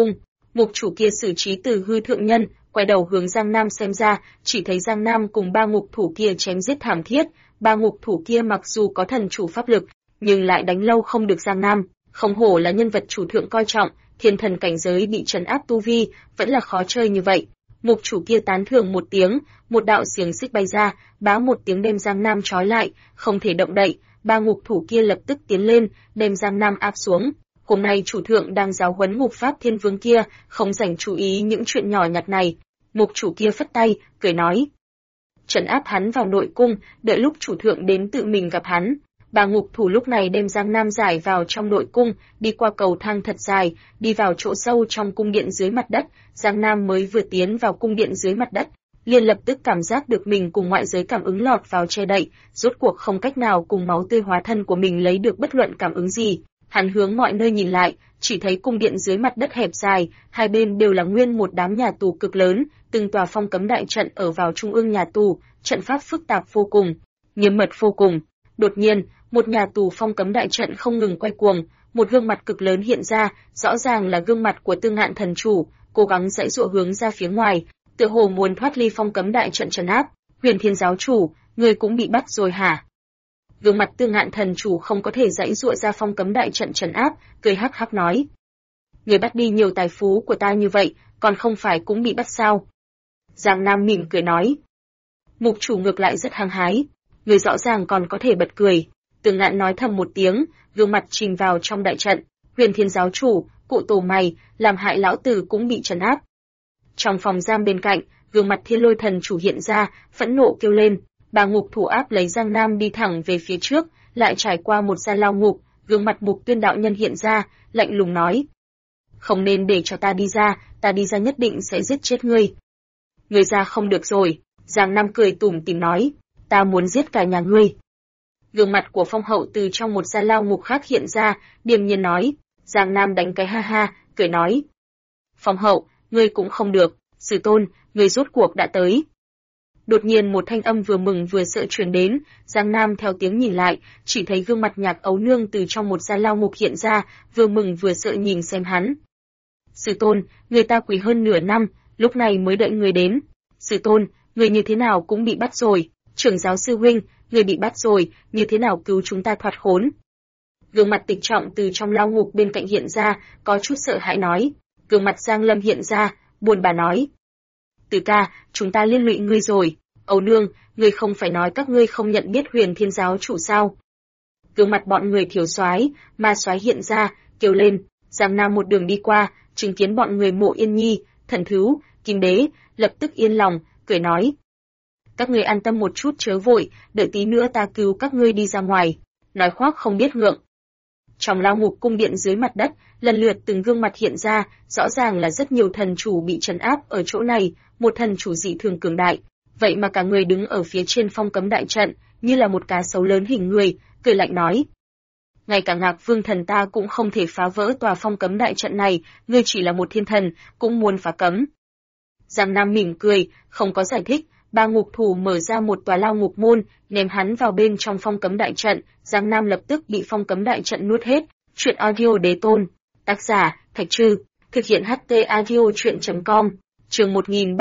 Mục chủ kia xử trí Từ Hư thượng nhân, quay đầu hướng Giang Nam xem ra, chỉ thấy Giang Nam cùng ba ngục thủ kia chém giết thảm thiết, ba ngục thủ kia mặc dù có thần chủ pháp lực, nhưng lại đánh lâu không được Giang Nam, không hổ là nhân vật chủ thượng coi trọng, thiên thần cảnh giới bị trấn áp tu vi, vẫn là khó chơi như vậy. Mục chủ kia tán thưởng một tiếng, một đạo xiềng xích bay ra, bá một tiếng đem Giang Nam trói lại, không thể động đậy, ba ngục thủ kia lập tức tiến lên, đem Giang Nam áp xuống. Hôm nay chủ thượng đang giáo huấn ngục pháp thiên vương kia, không rảnh chú ý những chuyện nhỏ nhặt này. Mục chủ kia phất tay, cười nói. Trấn áp hắn vào nội cung, đợi lúc chủ thượng đến tự mình gặp hắn. Ba ngục thủ lúc này đem Giang Nam giải vào trong nội cung, đi qua cầu thang thật dài, đi vào chỗ sâu trong cung điện dưới mặt đất. Giang Nam mới vừa tiến vào cung điện dưới mặt đất, liền lập tức cảm giác được mình cùng ngoại giới cảm ứng lọt vào che đậy, rốt cuộc không cách nào cùng máu tươi hóa thân của mình lấy được bất luận cảm ứng gì. Hắn hướng mọi nơi nhìn lại, chỉ thấy cung điện dưới mặt đất hẹp dài, hai bên đều là nguyên một đám nhà tù cực lớn, từng tòa phong cấm đại trận ở vào trung ương nhà tù, trận pháp phức tạp vô cùng, nghiêm mật vô cùng. Đột nhiên, một nhà tù phong cấm đại trận không ngừng quay cuồng, một gương mặt cực lớn hiện ra, rõ ràng là gương mặt của Tư Ngạn thần chủ, cố gắng giãy giụa hướng ra phía ngoài, tựa hồ muốn thoát ly phong cấm đại trận trấn áp. Huyền Thiên giáo chủ, ngươi cũng bị bắt rồi hả? Gương mặt Tư Ngạn thần chủ không có thể giãy giụa ra phong cấm đại trận trấn áp, cười hắc hắc nói: "Ngươi bắt đi nhiều tài phú của ta như vậy, còn không phải cũng bị bắt sao?" Giang Nam mỉm cười nói. Mục chủ ngược lại rất hăng hái, người rõ ràng còn có thể bật cười. Tư Ngạn nói thầm một tiếng, gương mặt chìm vào trong đại trận. Huyền Thiên giáo chủ, cụ tổ mày, làm hại lão tử cũng bị trấn áp. Trong phòng giam bên cạnh, gương mặt Thiên Lôi thần chủ hiện ra, phẫn nộ kêu lên. Ba ngục thủ áp lấy Giang Nam đi thẳng về phía trước, lại trải qua một gian lao ngục, gương mặt Mục Tuyên đạo nhân hiện ra, lạnh lùng nói: "Không nên để cho ta đi ra nhất định sẽ giết chết ngươi." "Ngươi ra không được rồi." Giang Nam cười tủm tỉm nói: "Ta muốn giết cả nhà ngươi." Gương mặt của Phong Hậu từ trong một gian lao ngục khác hiện ra, điềm nhiên nói. Giang Nam đánh cái ha ha, cười nói: "Phong Hậu, ngươi cũng không được, Sư Tôn, ngươi rốt cuộc đã tới." Đột nhiên một thanh âm vừa mừng vừa sợ truyền đến, Giang Nam theo tiếng nhìn lại, chỉ thấy gương mặt Nhạc Ấu Nương từ trong một gian lao ngục hiện ra, vừa mừng vừa sợ nhìn xem hắn. "Sư Tôn, người ta quỳ hơn nửa năm, lúc này mới đợi người đến. Sư Tôn, người như thế nào cũng bị bắt rồi. Trưởng giáo sư huynh, người bị bắt rồi, như thế nào cứu chúng ta thoát khốn?" Gương mặt Tịch Trọng từ trong lao ngục bên cạnh hiện ra, có chút sợ hãi nói. Gương mặt Giang Lâm hiện ra, buồn bã nói: "Từ ca, chúng ta liên lụy ngươi rồi. Ấu Nương, ngươi không phải nói các ngươi không nhận biết Huyền Thiên giáo chủ sao?" Gương mặt bọn người Thiểu Soái, Ma Soái hiện ra, kêu lên. Giang Nam một đường đi qua, chứng kiến bọn người Mộ Yên Nhi, Thần Thứu, Kim Đế, lập tức yên lòng, cười nói: "Các ngươi an tâm một chút chớ vội, đợi tí nữa ta cứu các ngươi đi ra ngoài." Nói khoác không biết ngượng. Trong lao ngục cung điện dưới mặt đất, lần lượt từng gương mặt hiện ra, rõ ràng là rất nhiều thần chủ bị trấn áp ở chỗ này, một thần chủ dị thường cường đại, vậy mà cả người đứng ở phía trên phong cấm đại trận, như là một cá sấu lớn hình người, cười lạnh nói: "Ngay cả Ngạc Vương thần ta cũng không thể phá vỡ tòa phong cấm đại trận này, ngươi chỉ là một thiên thần, cũng muốn phá cấm." Giang Nam mỉm cười, không có giải thích. Ba ngục thủ mở ra một tòa lao ngục môn, ném hắn vào bên trong phong cấm đại trận. Giang Nam lập tức bị phong cấm đại trận nuốt hết. Truyện audio đế tôn. Tác giả: Thạch Trư. Thực hiện HT audio truyện.com. Chương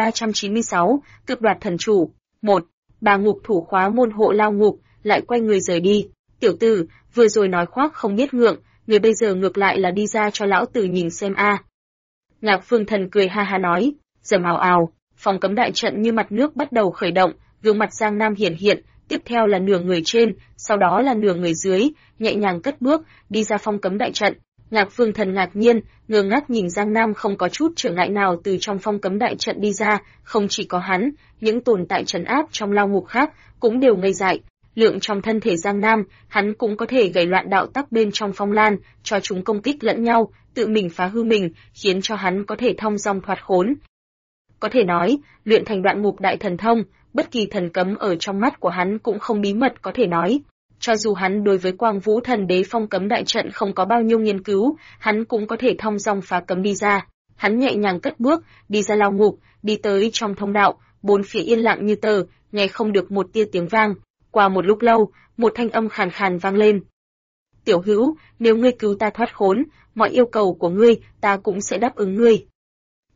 1396, Cực đoạt thần chủ. 1. Ba ngục thủ khóa môn hộ lao ngục, lại quay người rời đi. "Tiểu tử, vừa rồi nói khoác không biết ngượng, người bây giờ ngược lại là đi ra cho lão tử nhìn xem a." Ngạc Phương Thần cười ha ha nói. Rầm ào ào, phong cấm đại trận như mặt nước bắt đầu khởi động, gương mặt Giang Nam hiển hiện, tiếp theo là nửa người trên, sau đó là nửa người dưới, nhẹ nhàng cất bước, đi ra phong cấm đại trận. Ngạc Phương Thần ngạc nhiên, ngơ ngác nhìn Giang Nam không có chút trở ngại nào từ trong phong cấm đại trận đi ra, không chỉ có hắn, những tồn tại trấn áp trong lao ngục khác cũng đều ngây dại. Lượng trong thân thể Giang Nam, hắn cũng có thể gây loạn đạo tắc bên trong phong lan, cho chúng công kích lẫn nhau, tự mình phá hư mình, khiến cho hắn có thể thong dong thoát khốn. Có thể nói, luyện thành đoạn ngục đại thần thông, bất kỳ thần cấm ở trong mắt của hắn cũng không bí mật có thể nói. Cho dù hắn đối với Quang Vũ Thần Đế phong cấm đại trận không có bao nhiêu nghiên cứu, hắn cũng có thể thong dong phá cấm đi ra. Hắn nhẹ nhàng cất bước, đi ra lao ngục, đi tới trong thông đạo, bốn phía yên lặng như tờ, nghe không được một tia tiếng vang. Qua một lúc lâu, một thanh âm khàn khàn vang lên. "Tiểu hữu, nếu ngươi cứu ta thoát khốn, mọi yêu cầu của ngươi ta cũng sẽ đáp ứng ngươi."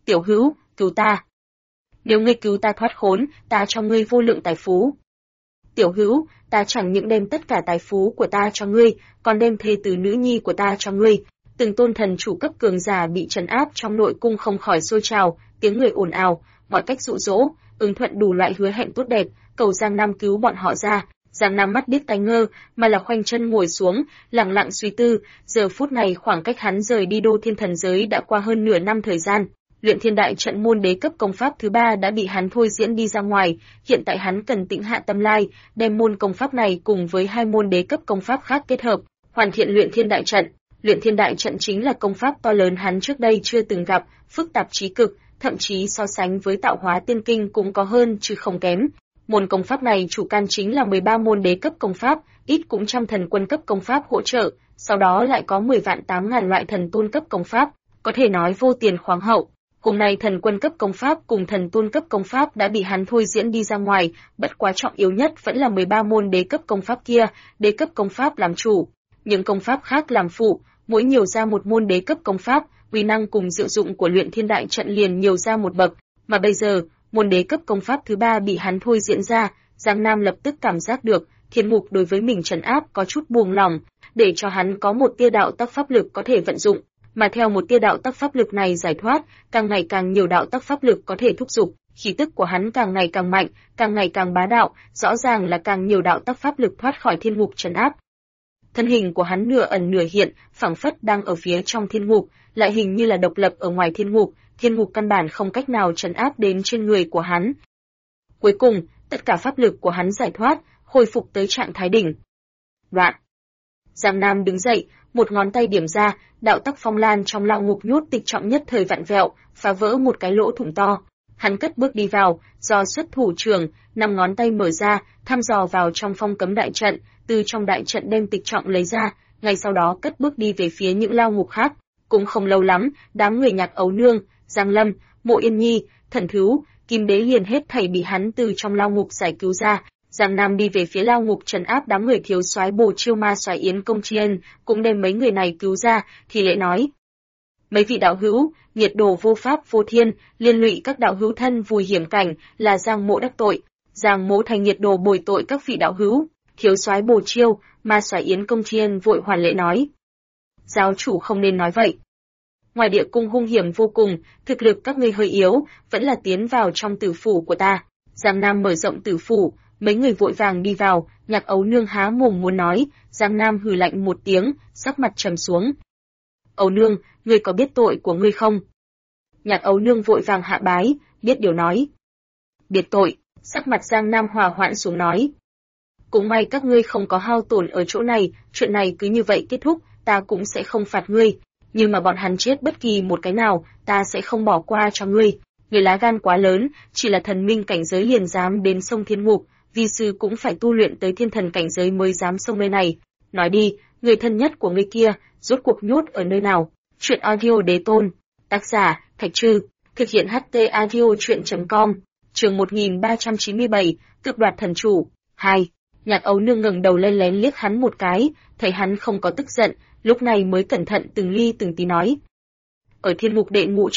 Tiểu hữu, cứu ta. Nếu ngươi cứu ta thoát khốn, ta cho ngươi vô lượng tài phú. Tiểu hữu, ta chẳng những đem tất cả tài phú của ta cho ngươi, còn đem thê từ nữ nhi của ta cho ngươi. Từng tôn thần chủ cấp cường giả bị trấn áp trong nội cung không khỏi sôi trào, tiếng người ồn ào, mọi cách dụ dỗ, ứng thuận đủ loại hứa hẹn tốt đẹp, cầu Giang Nam cứu bọn họ ra. Giang Nam mắt điếc tai ngơ, mà là khoanh chân ngồi xuống, lặng lặng suy tư. Giờ phút này khoảng cách hắn rời đi Đô Thiên Thần Giới đã qua hơn nửa năm thời gian. Luyện Thiên Đại Trận môn đế cấp công pháp thứ 3 đã bị hắn thôi diễn đi ra ngoài, hiện tại hắn cần tĩnh hạ tâm lai, đem môn công pháp này cùng với 2 môn đế cấp công pháp khác kết hợp, hoàn thiện Luyện Thiên Đại Trận. Luyện Thiên Đại Trận chính là công pháp to lớn hắn trước đây chưa từng gặp, phức tạp chí cực, thậm chí so sánh với Tạo Hóa Tiên Kinh cũng có hơn chứ không kém. Môn công pháp này chủ can chính là 13 môn đế cấp công pháp, ít cũng trăm thần quân cấp công pháp hỗ trợ, sau đó lại có 10 vạn 8 ngàn loại thần tôn cấp công pháp, có thể nói vô tiền khoáng hậu. Hôm nay thần quân cấp công pháp cùng thần tôn cấp công pháp đã bị hắn thôi diễn đi ra ngoài, bất quá trọng yếu nhất vẫn là 13 môn đế cấp công pháp kia, đế cấp công pháp làm chủ, những công pháp khác làm phụ, mỗi nhiều ra một môn đế cấp công pháp, uy năng cùng diệu dụng của Luyện Thiên Đại Trận liền nhiều ra một bậc, mà bây giờ, môn đế cấp công pháp thứ 3 bị hắn thôi diễn ra, Giang Nam lập tức cảm giác được, thiên mục đối với mình trấn áp có chút buông lỏng, để cho hắn có một tia đạo tắc pháp lực có thể vận dụng, mà theo một tia đạo tắc pháp lực này giải thoát, càng ngày càng nhiều đạo tắc pháp lực có thể thúc giục, khí tức của hắn càng ngày càng mạnh, càng ngày càng bá đạo, rõ ràng là càng nhiều đạo tắc pháp lực thoát khỏi thiên ngục trấn áp. Thân hình của hắn nửa ẩn nửa hiện, phảng phất đang ở phía trong thiên ngục, lại hình như là độc lập ở ngoài thiên ngục căn bản không cách nào trấn áp đến trên người của hắn. Cuối cùng, tất cả pháp lực của hắn giải thoát, hồi phục tới trạng thái đỉnh. Đoạn. Giang Nam đứng dậy, một ngón tay điểm ra, đạo tắc phong lan trong lao ngục nhốt tịch trọng nhất thời vặn vẹo, phá vỡ một cái lỗ thủng to. Hắn cất bước đi vào, do xuất thủ trưởng, 5 ngón tay mở ra, thăm dò vào trong phong cấm đại trận, từ trong đại trận đem tịch trọng lấy ra, ngay sau đó cất bước đi về phía những lao ngục khác. Cũng không lâu lắm, đám người Nhạc Ấu Nương, Giang Lâm, Mộ Yên Nhi, Thần Thứu, Kim Đế liền hết thảy bị hắn từ trong lao ngục giải cứu ra. Giang Nam đi về phía lao ngục trấn áp đám người thiếu soái Bồ Chiêu Ma soái Yến Công Chiên, cũng đem mấy người này cứu ra, thì lễ nói: mấy vị đạo hữu, nghiệt đồ vô pháp vô thiên, liên lụy các đạo hữu thân vùi hiểm cảnh, là Giang Mỗ đắc tội, Giang Mỗ thành nghiệt đồ bồi tội các vị đạo hữu. Thiếu soái Bồ Chiêu Ma soái Yến Công Chiên vội hoàn lễ nói: giáo chủ không nên nói vậy. Ngoài địa cung hung hiểm vô cùng, thực lực các ngươi hơi yếu, vẫn là tiến vào trong tử phủ của ta. Giang Nam mở rộng tử phủ, mấy người vội vàng đi vào, Nhạc Ấu Nương há mồm muốn nói, Giang Nam hừ lạnh một tiếng, sắc mặt trầm xuống. Ấu Nương, ngươi có biết tội của ngươi không? Nhạc Ấu Nương vội vàng hạ bái, biết điều nói. Biết tội, sắc mặt Giang Nam hòa hoãn xuống nói. Cũng may các ngươi không có hao tổn ở chỗ này, chuyện này cứ như vậy kết thúc, ta cũng sẽ không phạt ngươi. Nhưng mà bọn hắn chết bất kỳ một cái nào, ta sẽ không bỏ qua cho ngươi. Người lá gan quá lớn, chỉ là thần minh cảnh giới liền dám đến sông Thiên Ngục, vi sư cũng phải tu luyện tới thiên thần cảnh giới mới dám sông nơi này. Nói đi, người thân nhất của ngươi kia, rốt cuộc nhốt ở nơi nào? Chuyện audio đế tôn. Tác giả, Thạch Trư. Thực hiện HT audio chuyện.com. Chương 1397, Cực đoạt thần chủ. 2. Nhạc Ấu Nương ngẩng đầu lên lén liếc hắn một cái, thấy hắn không có tức giận, lúc này mới cẩn thận từng ly từng tí nói. Ở thiên ngục đệ ngũ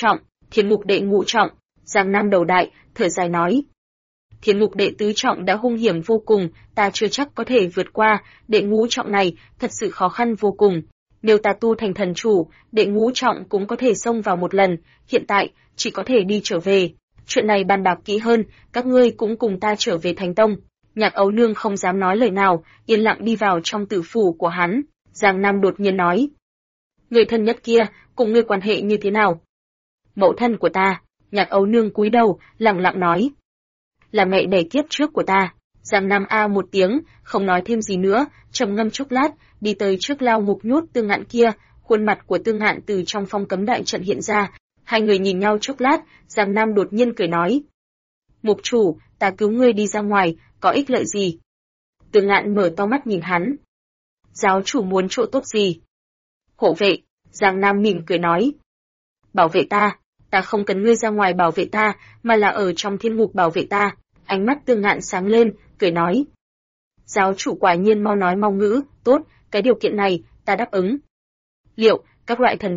trọng, Giang Nam đầu đại, thở dài nói. Thiên ngục đệ tứ trọng đã hung hiểm vô cùng, ta chưa chắc có thể vượt qua, đệ ngũ trọng này, thật sự khó khăn vô cùng. Nếu ta tu thành thần chủ, đệ ngũ trọng cũng có thể xông vào một lần, hiện tại, chỉ có thể đi trở về. Chuyện này bàn bạc kỹ hơn, các ngươi cũng cùng ta trở về Thánh Tông. Nhạc Ấu Nương không dám nói lời nào, yên lặng đi vào trong tử phủ của hắn. Giang Nam đột nhiên nói. Người thân nhất kia, cùng ngươi quan hệ như thế nào? Mẫu thân của ta. Nhạc Ấu Nương cúi đầu, lặng lặng nói. Là mẹ đẻ kiếp trước của ta. Giang Nam a một tiếng, không nói thêm gì nữa, trầm ngâm chốc lát, đi tới trước lao ngục nhốt Tương Ngạn kia, khuôn mặt của Tương Ngạn từ trong phong cấm đại trận hiện ra. Hai người nhìn nhau chốc lát, Giang Nam đột nhiên cười nói. Mục chủ, ta cứu ngươi đi ra ngoài, có ích lợi gì? Tương Ngạn mở to mắt nhìn hắn. Giáo chủ muốn chỗ tốt gì? Hộ vệ, Giang Nam mỉm cười nói. Bảo vệ ta, ta không cần ngươi ra ngoài bảo vệ ta, mà là ở trong thiên ngục bảo vệ ta. Ánh mắt Tương Ngạn sáng lên, cười nói. Giáo chủ quả nhiên mau nói mau ngữ, tốt, cái điều kiện này, ta đáp ứng. Liệu, các loại thần vật,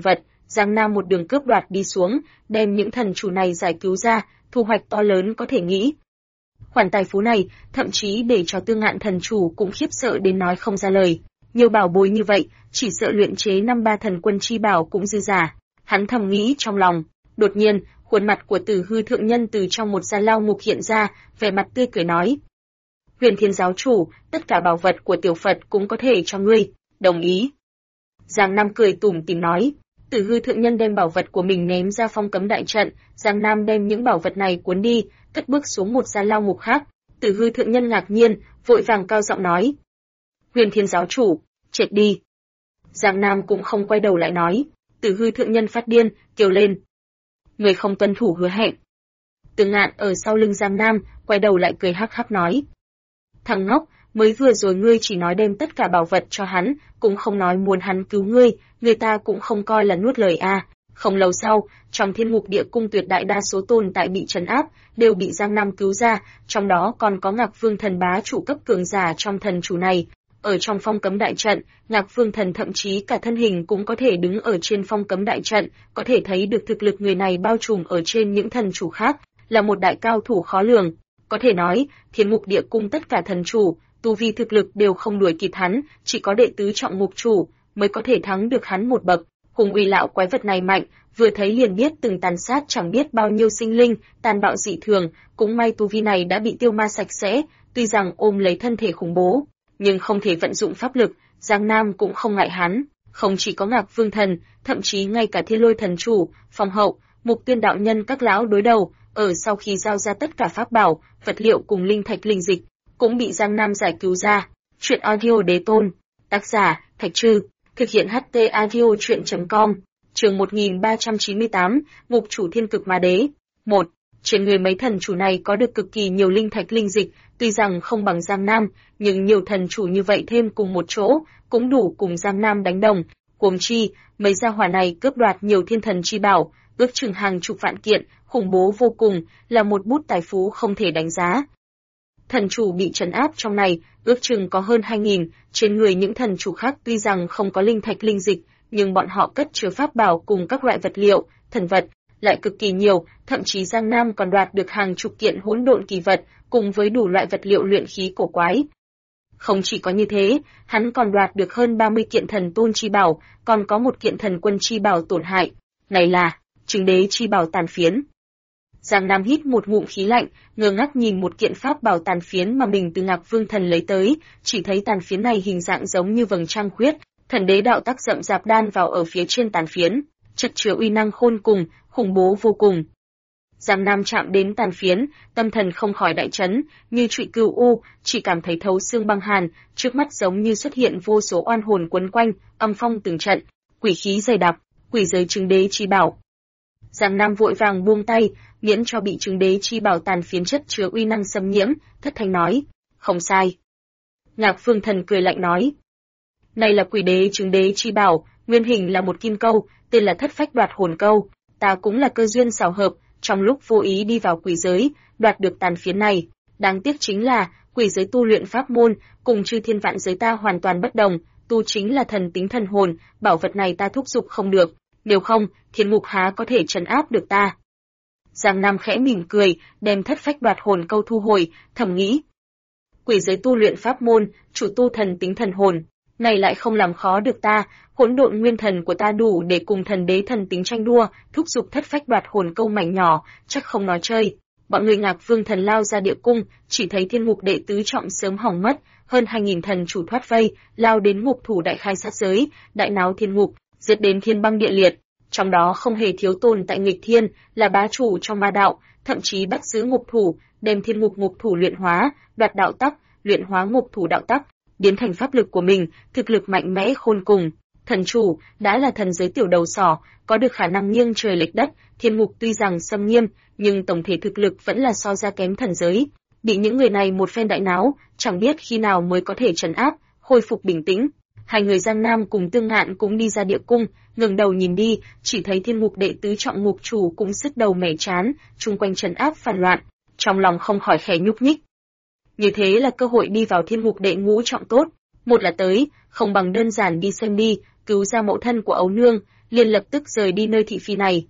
Giang Nam một đường cướp đoạt đi xuống, đem những thần chủ này giải cứu ra, thu hoạch to lớn có thể nghĩ. Khoản tài phú này, thậm chí để cho Tương Ngạn thần chủ cũng khiếp sợ đến nói không ra lời. Nhiều bảo bối như vậy, chỉ sợ luyện chế 5-3 thần quân chi bảo cũng dư giả. Hắn thầm nghĩ trong lòng. Đột nhiên, khuôn mặt của Tử Hư thượng nhân từ trong một gian lao ngục hiện ra, vẻ mặt tươi cười nói: Huyền Thiên giáo chủ, tất cả bảo vật của tiểu Phật cũng có thể cho ngươi, đồng ý. Giang Nam cười tủm tỉm nói. Tử Hư thượng nhân đem bảo vật của mình ném ra phong cấm đại trận, Giang Nam đem những bảo vật này cuốn đi, cất bước xuống một gian lao ngục khác. Tử Hư thượng nhân ngạc nhiên, vội vàng cao giọng nói: Huyền Thiên giáo chủ, chết đi. Giang Nam cũng không quay đầu lại nói. Tử Hư thượng nhân phát điên, kêu lên: Người không tuân thủ hứa hẹn. Tương Ngạn ở sau lưng Giang Nam, quay đầu lại cười hắc hắc nói: Thằng ngốc, mới vừa rồi ngươi chỉ nói đem tất cả bảo vật cho hắn, cũng không nói muốn hắn cứu ngươi, người ta cũng không coi là nuốt lời a. Không lâu sau, trong Thiên Ngục Địa Cung tuyệt đại đa số tồn tại bị trấn áp, đều bị Giang Nam cứu ra, trong đó còn có Ngạc Vương thần bá chủ cấp cường giả trong thần chủ này. Ở trong phong cấm đại trận, Ngạc Vương thần thậm chí cả thân hình cũng có thể đứng ở trên phong cấm đại trận, có thể thấy được thực lực người này bao trùm ở trên những thần chủ khác, là một đại cao thủ khó lường. Có thể nói, Thiên Ngục Địa Cung tất cả thần chủ, tu vi thực lực đều không đuổi kịp hắn, chỉ có đệ tứ trọng ngục chủ mới có thể thắng được hắn một bậc. Hùng uy lão quái vật này mạnh, vừa thấy liền biết từng tàn sát chẳng biết bao nhiêu sinh linh, tàn bạo dị thường, cũng may tu vi này đã bị tiêu ma sạch sẽ, tuy rằng ôm lấy thân thể khủng bố, nhưng không thể vận dụng pháp lực, Giang Nam cũng không ngại hắn, không chỉ có Ngạc Vương thần, thậm chí ngay cả Thiên Lôi thần chủ, Phong Hậu, Mục Tiên đạo nhân các lão đối đầu, ở sau khi giao ra tất cả pháp bảo, vật liệu cùng linh thạch linh dịch, cũng bị Giang Nam giải cứu ra. Truyện audio đế tôn, tác giả Thạch Trư, thực hiện HT audio truyện.com, chương 1398, Ngục chủ Thiên Cực Ma Đế. 1. Trên người mấy thần chủ này có được cực kỳ nhiều linh thạch linh dịch, tuy rằng không bằng Giang Nam, nhưng nhiều thần chủ như vậy thêm cùng một chỗ, cũng đủ cùng Giang Nam đánh đồng. Huống chi, mấy gia hỏa này cướp đoạt nhiều thiên thần chi bảo, ước chừng hàng chục vạn kiện, khủng bố vô cùng, là một bút tài phú không thể đánh giá. Thần chủ bị trấn áp trong này, ước chừng có hơn 2.000, trên người những thần chủ khác tuy rằng không có linh thạch linh dịch, nhưng bọn họ cất chứa pháp bảo cùng các loại vật liệu, thần vật, lại cực kỳ nhiều, thậm chí Giang Nam còn đoạt được hàng chục kiện hỗn độn kỳ vật, cùng với đủ loại vật liệu luyện khí cổ quái. Không chỉ có như thế, hắn còn đoạt được hơn 30 kiện thần tôn chi bảo, còn có một kiện thần quân chi bảo tổn hại. Này là Trừng Đế chi bảo tàn phiến. Giang Nam hít một ngụm khí lạnh, ngơ ngác nhìn một kiện pháp bảo tàn phiến mà mình từ Ngạc Vương thần lấy tới, chỉ thấy tàn phiến này hình dạng giống như vầng trăng khuyết, thần đế đạo tắc rậm rạp đan vào ở phía trên tàn phiến, chất chứa uy năng khôn cùng, khủng bố vô cùng. Giang Nam chạm đến tàn phiến, tâm thần không khỏi đại chấn, như trụy cừu u, chỉ cảm thấy thấu xương băng hàn, trước mắt giống như xuất hiện vô số oan hồn quấn quanh, âm phong từng trận, quỷ khí dày đặc, quỷ giới Trừng Đế chi bảo. Giang Nam vội vàng buông tay, miễn cho bị Trừng Đế chi bảo tàn phiến chất chứa uy năng xâm nhiễm, thất thanh nói: "Không sai." Ngạc Vương thần cười lạnh nói: "Này là Quỷ Đế Trừng Đế chi bảo, nguyên hình là một kim câu, tên là Thất Phách Đoạt Hồn Câu, ta cũng là cơ duyên xảo hợp, trong lúc vô ý đi vào quỷ giới, đoạt được tàn phiến này. Đáng tiếc chính là, quỷ giới tu luyện pháp môn, cùng chư thiên vạn giới ta hoàn toàn bất đồng, tu chính là thần tính thần hồn, bảo vật này ta thúc giục không được, nếu không, thiên ngục há có thể trấn áp được ta." Giang Nam khẽ mỉm cười, đem Thất Phách Đoạt Hồn Câu thu hồi, thầm nghĩ: quỷ giới tu luyện pháp môn, chủ tu thần tính thần hồn, này lại không làm khó được ta, hỗn độn nguyên thần của ta đủ để cùng thần đế thần tính tranh đua, thúc giục Thất Phách Đoạt Hồn Câu mảnh nhỏ, chắc không nói chơi. Bọn người Ngạc Vương thần lao ra địa cung, chỉ thấy thiên ngục đệ tứ trọng sớm hỏng mất, hơn 2.000 thần chủ thoát vây, lao đến ngục thủ đại khai sát giới, đại náo thiên ngục, giết đến thiên băng địa liệt. Trong đó không hề thiếu tồn tại nghịch thiên, là bá chủ trong ma đạo, thậm chí bắt giữ ngục thủ, đem thiên ngục ngục thủ luyện hóa, đoạt đạo tắc, luyện hóa ngục thủ đạo tắc, biến thành pháp lực của mình, thực lực mạnh mẽ khôn cùng. Thần chủ đã là thần giới tiểu đầu sỏ, có được khả năng nghiêng trời lệch đất, thiên ngục tuy rằng xâm nghiêm, nhưng tổng thể thực lực vẫn là so ra kém thần giới. Bị những người này một phen đại náo, chẳng biết khi nào mới có thể trấn áp, khôi phục bình tĩnh. Hai người Giang Nam cùng Tương Ngạn cũng đi ra địa cung, ngẩng đầu nhìn đi, chỉ thấy thiên ngục đệ tứ trọng ngục chủ cũng sứt đầu mẻ chán, chung quanh trấn áp phản loạn, trong lòng không khỏi khẽ nhúc nhích. Như thế là cơ hội đi vào thiên ngục đệ ngũ trọng tốt, một là tới, không bằng đơn giản đi xem đi, cứu ra mẫu thân của ấu nương, liền lập tức rời đi nơi thị phi này.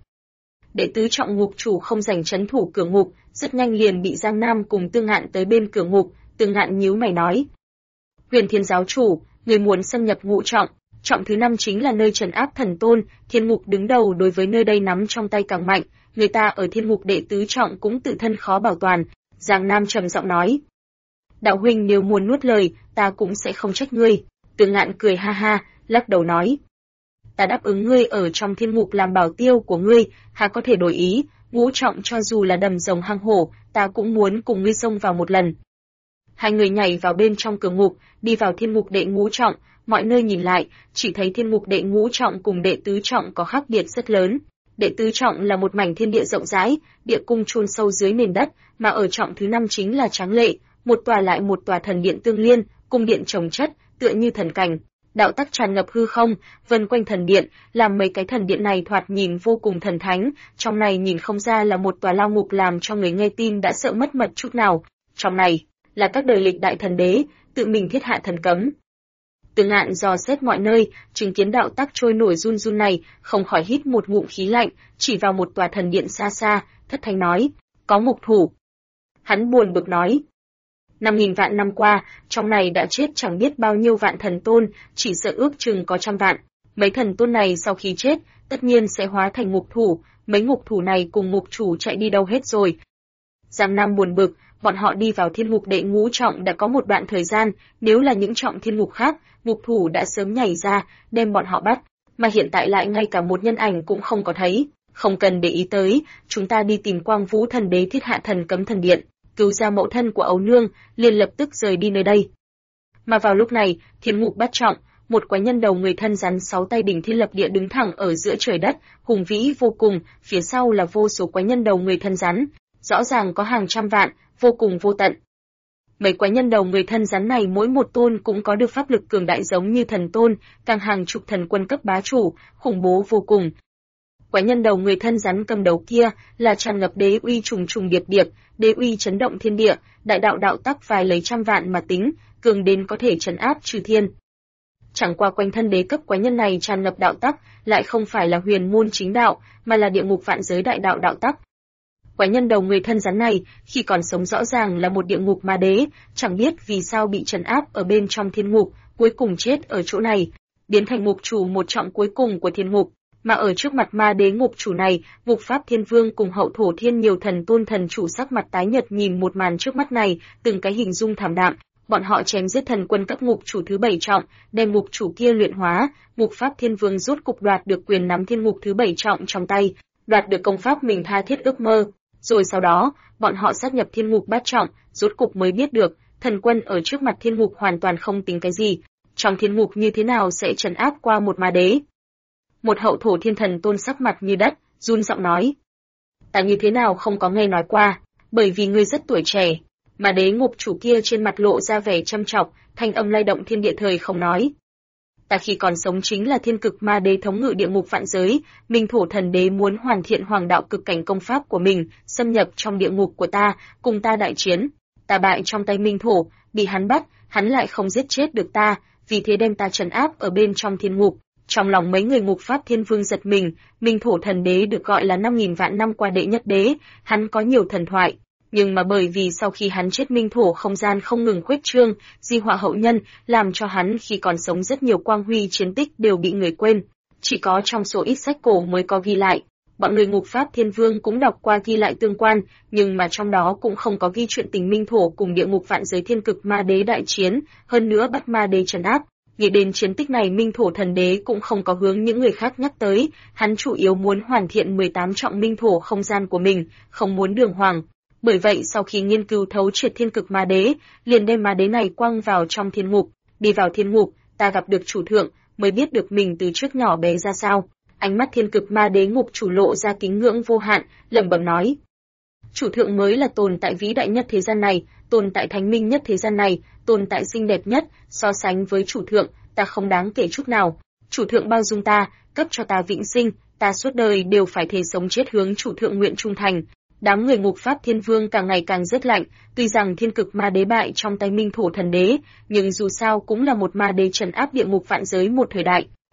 Đệ tứ trọng ngục chủ không rảnh trấn thủ cửa ngục, rất nhanh liền bị Giang Nam cùng Tương Ngạn tới bên cửa ngục. Tương Ngạn nhíu mày nói: Huyền Thiên giáo chủ, người muốn xâm nhập ngũ trọng, trọng thứ 5 chính là nơi trấn áp thần tôn, thiên ngục đứng đầu đối với nơi đây nắm trong tay càng mạnh, người ta ở thiên ngục đệ tứ trọng cũng tự thân khó bảo toàn. Giang Nam trầm giọng nói: Đạo huynh nếu muốn nuốt lời, ta cũng sẽ không trách ngươi. Tương Ngạn cười ha ha, lắc đầu nói: Ta đáp ứng ngươi ở trong thiên ngục làm bảo tiêu của ngươi, há có thể đổi ý, ngũ trọng cho dù là đầm rồng hang hổ, ta cũng muốn cùng ngươi xông vào một lần. Hai người nhảy vào bên trong cửa ngục, đi vào thiên ngục đệ ngũ trọng, mọi nơi nhìn lại, chỉ thấy thiên ngục đệ ngũ trọng cùng đệ tứ trọng có khác biệt rất lớn. Đệ tứ trọng là một mảnh thiên địa rộng rãi, địa cung chôn sâu dưới nền đất, mà ở trọng thứ 5 chính là tráng lệ, một tòa lại một tòa thần điện tương liên, cung điện chồng chất, tựa như thần cảnh. Đạo tắc tràn ngập hư không, vần quanh thần điện, làm mấy cái thần điện này thoạt nhìn vô cùng thần thánh, trong này nhìn không ra là một tòa lao ngục làm cho người nghe tin đã sợ mất mật chút nào. Trong này là các đời lịch đại thần đế, tự mình thiết hạ thần cấm. Tương Ngạn dò xét mọi nơi, chứng kiến đạo tắc trôi nổi run run này, không khỏi hít một ngụm khí lạnh, chỉ vào một tòa thần điện xa xa, thất thanh nói: Có ngục thủ. Hắn buồn bực nói: 5.000 vạn năm qua, trong này đã chết chẳng biết bao nhiêu vạn thần tôn, chỉ sợ ước chừng có trăm vạn. Mấy thần tôn này sau khi chết, tất nhiên sẽ hóa thành ngục thủ, mấy ngục thủ này cùng ngục chủ chạy đi đâu hết rồi. Giang Nam buồn bực, bọn họ đi vào thiên ngục đệ ngũ trọng đã có một đoạn thời gian, nếu là những trọng thiên ngục khác, ngục thủ đã sớm nhảy ra, đem bọn họ bắt, mà hiện tại lại ngay cả một nhân ảnh cũng không có thấy. Không cần để ý tới, chúng ta đi tìm Quang Vũ thần đế thiết hạ thần cấm thần điện, cứu ra mẫu thân của ấu nương, liền lập tức rời đi nơi đây. Mà vào lúc này, thiên ngục bát trọng, một quái nhân đầu người thân rắn 6 tay đỉnh thiên lập địa đứng thẳng ở giữa trời đất, hùng vĩ vô cùng, phía sau là vô số quái nhân đầu người thân rắn, rõ ràng có hàng trăm vạn, vô cùng vô tận. Mấy quái nhân đầu người thân rắn này mỗi một tôn cũng có được pháp lực cường đại giống như thần tôn, càng hàng chục thần quân cấp bá chủ, khủng bố vô cùng. Quái nhân đầu người thân rắn cầm đầu kia là tràn ngập đế uy trùng trùng điệp điệp, đế uy chấn động thiên địa, đại đạo đạo tắc vài lấy trăm vạn mà tính, cường đến có thể trấn áp trừ thiên. Chẳng qua quanh thân đế cấp quái nhân này tràn ngập đạo tắc, lại không phải là huyền môn chính đạo, mà là địa ngục vạn giới đại đạo đạo tắc. Quái nhân đầu người thân rắn này, khi còn sống rõ ràng là một địa ngục ma đế, chẳng biết vì sao bị trấn áp ở bên trong thiên ngục, cuối cùng chết ở chỗ này, biến thành ngục chủ một trọng cuối cùng của thiên ngục. Mà ở trước mặt ma đế ngục chủ này, Ngục Pháp Thiên Vương cùng Hậu Thổ Thiên nhiều thần tôn thần chủ sắc mặt tái nhợt nhìn một màn trước mắt này, từng cái hình dung thảm đạm. Bọn họ chém giết thần quân cấp ngục chủ thứ 7 trọng, đem ngục chủ kia luyện hóa, Ngục Pháp Thiên Vương rốt cục đoạt được quyền nắm thiên ngục thứ 7 trọng trong tay, đoạt được công pháp mình tha thiết ước mơ. Rồi sau đó, bọn họ sát nhập thiên ngục bát trọng, rốt cục mới biết được, thần quân ở trước mặt thiên ngục hoàn toàn không tính cái gì, trong thiên ngục như thế nào sẽ trấn áp qua một ma đế. Một Hậu Thổ Thiên thần tôn sắc mặt như đất, run giọng nói: Ta như thế nào không có nghe nói qua, bởi vì ngươi rất tuổi trẻ. Mà đế ngục chủ kia trên mặt lộ ra vẻ châm chọc, thanh âm lay động thiên địa thời không nói: Ta khi còn sống chính là thiên cực ma đế thống ngự địa ngục vạn giới, Minh Thổ thần đế muốn hoàn thiện hoàng đạo cực cảnh công pháp của mình, xâm nhập trong địa ngục của ta, cùng ta đại chiến. Ta bại trong tay Minh Thổ, bị hắn bắt, hắn lại không giết chết được ta, vì thế đem ta trấn áp ở bên trong thiên ngục. Trong lòng mấy người Ngục Pháp Thiên Vương giật mình, Minh Thổ thần đế được gọi là 5.000 vạn năm qua đệ nhất đế, hắn có nhiều thần thoại, nhưng mà bởi vì sau khi hắn chết Minh Thổ không gian không ngừng khuếch trương, di họa hậu nhân, làm cho hắn khi còn sống rất nhiều quang huy chiến tích đều bị người quên, chỉ có trong số ít sách cổ mới có ghi lại. Bọn người Ngục Pháp Thiên Vương cũng đọc qua ghi lại tương quan, nhưng mà trong đó cũng không có ghi chuyện tình Minh Thổ cùng địa ngục vạn giới thiên cực ma đế đại chiến, hơn nữa bắt ma đế trấn áp. Nghĩ đến chiến tích này Minh Thổ thần đế cũng không có hướng những người khác nhắc tới, hắn chủ yếu muốn hoàn thiện 18 trọng Minh Thổ không gian của mình, không muốn đường hoàng. Bởi vậy sau khi nghiên cứu thấu triệt thiên cực ma đế, liền đem ma đế này quăng vào trong thiên ngục. Đi vào thiên ngục, ta gặp được chủ thượng, mới biết được mình từ trước nhỏ bé ra sao. Ánh mắt thiên cực ma đế ngục chủ lộ ra kính ngưỡng vô hạn, lẩm bẩm nói: Chủ thượng mới là tồn tại vĩ đại nhất thế gian này, tồn tại thánh minh nhất thế gian này, tồn tại xinh đẹp nhất, so sánh với chủ thượng, ta không đáng kể chút nào. Chủ thượng bao dung ta, cấp cho ta vĩnh sinh, ta suốt đời đều phải thề sống chết hướng chủ thượng nguyện trung thành. Đám người Ngục Pháp Thiên Vương càng ngày càng rét lạnh, tuy rằng thiên cực ma đế bại trong tay Minh Thổ thần đế, nhưng dù sao cũng là một ma đế trấn áp địa ngục vạn giới một thời đại.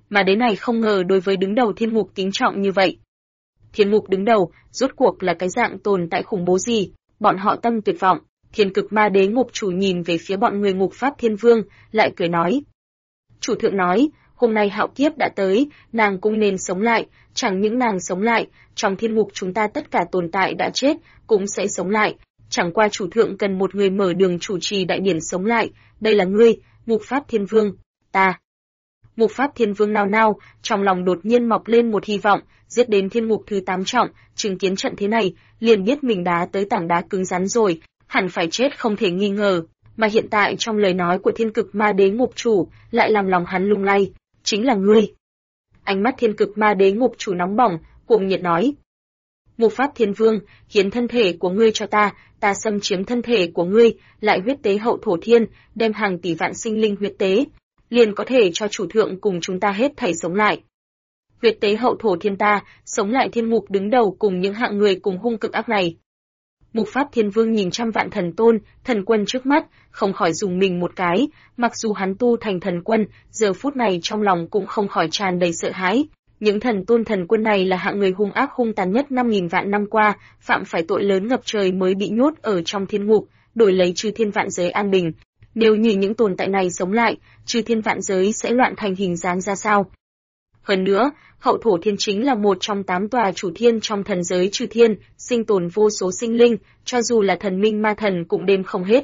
Mà đế này không ngờ đối với đứng đầu thiên ngục kính trọng như vậy. Thiên ngục đứng đầu, rốt cuộc là cái dạng tồn tại khủng bố gì? Bọn họ tâm tuyệt vọng. Thiên cực ma đế ngục chủ nhìn về phía bọn người ngục pháp thiên vương, lại cười nói. Chủ thượng nói, hôm nay hạo kiếp đã tới, nàng cũng nên sống lại, chẳng những nàng sống lại, trong thiên ngục chúng ta tất cả tồn tại đã chết, cũng sẽ sống lại. Chẳng qua chủ thượng cần một người mở đường chủ trì đại điển sống lại, đây là ngươi, ngục pháp thiên vương, ta. Ngục pháp thiên vương nao nao, trong lòng đột nhiên mọc lên một hy vọng, giết đến thiên ngục thứ 8 trọng, chứng kiến trận thế này, liền biết mình đá tới tảng đá cứng rắn rồi, hẳn phải chết không thể nghi ngờ, mà hiện tại trong lời nói của thiên cực ma đế ngục chủ, lại làm lòng hắn lung lay, chính là ngươi. Ánh mắt thiên cực ma đế ngục chủ nóng bỏng, cuồng nhiệt nói. Ngục pháp thiên vương, hiến thân thể của ngươi cho ta, ta xâm chiếm thân thể của ngươi, lại huyết tế hậu thổ thiên, đem hàng tỷ vạn sinh linh huyết tế, liền có thể cho chủ thượng cùng chúng ta hết thảy sống lại. Huyết tế hậu thổ thiên ta, sống lại thiên ngục đứng đầu cùng những hạng người cùng hung cực ác này. Ngục pháp thiên vương nhìn trăm vạn thần tôn, thần quân trước mắt, không khỏi dùng mình một cái, mặc dù hắn tu thành thần quân, giờ phút này trong lòng cũng không khỏi tràn đầy sợ hãi. Những thần tôn thần quân này là hạng người hung ác hung tàn nhất 5.000 vạn năm qua, phạm phải tội lớn ngập trời mới bị nhốt ở trong thiên ngục, đổi lấy chư thiên vạn giới an bình. Nếu như những tồn tại này sống lại, chư thiên vạn giới sẽ loạn thành hình dáng ra sao? Hơn nữa, hậu thổ thiên chính là một trong 8 tòa chủ thiên trong thần giới chư thiên, sinh tồn vô số sinh linh, cho dù là thần minh ma thần cũng đếm không hết.